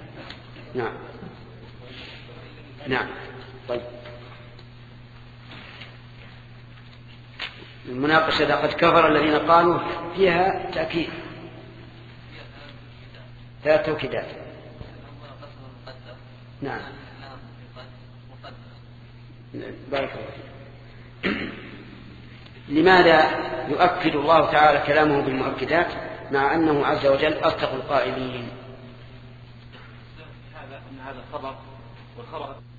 نعم طيب المناقشة لقد كفر الذين قالوا فيها تأكيد ثلاث توكيدات. نعم بارك الله فيك. لماذا يؤكد الله تعالى كلامه بالمؤكدات مع أنه عز وجل أصدق القائلين؟ هذا خبر والخبر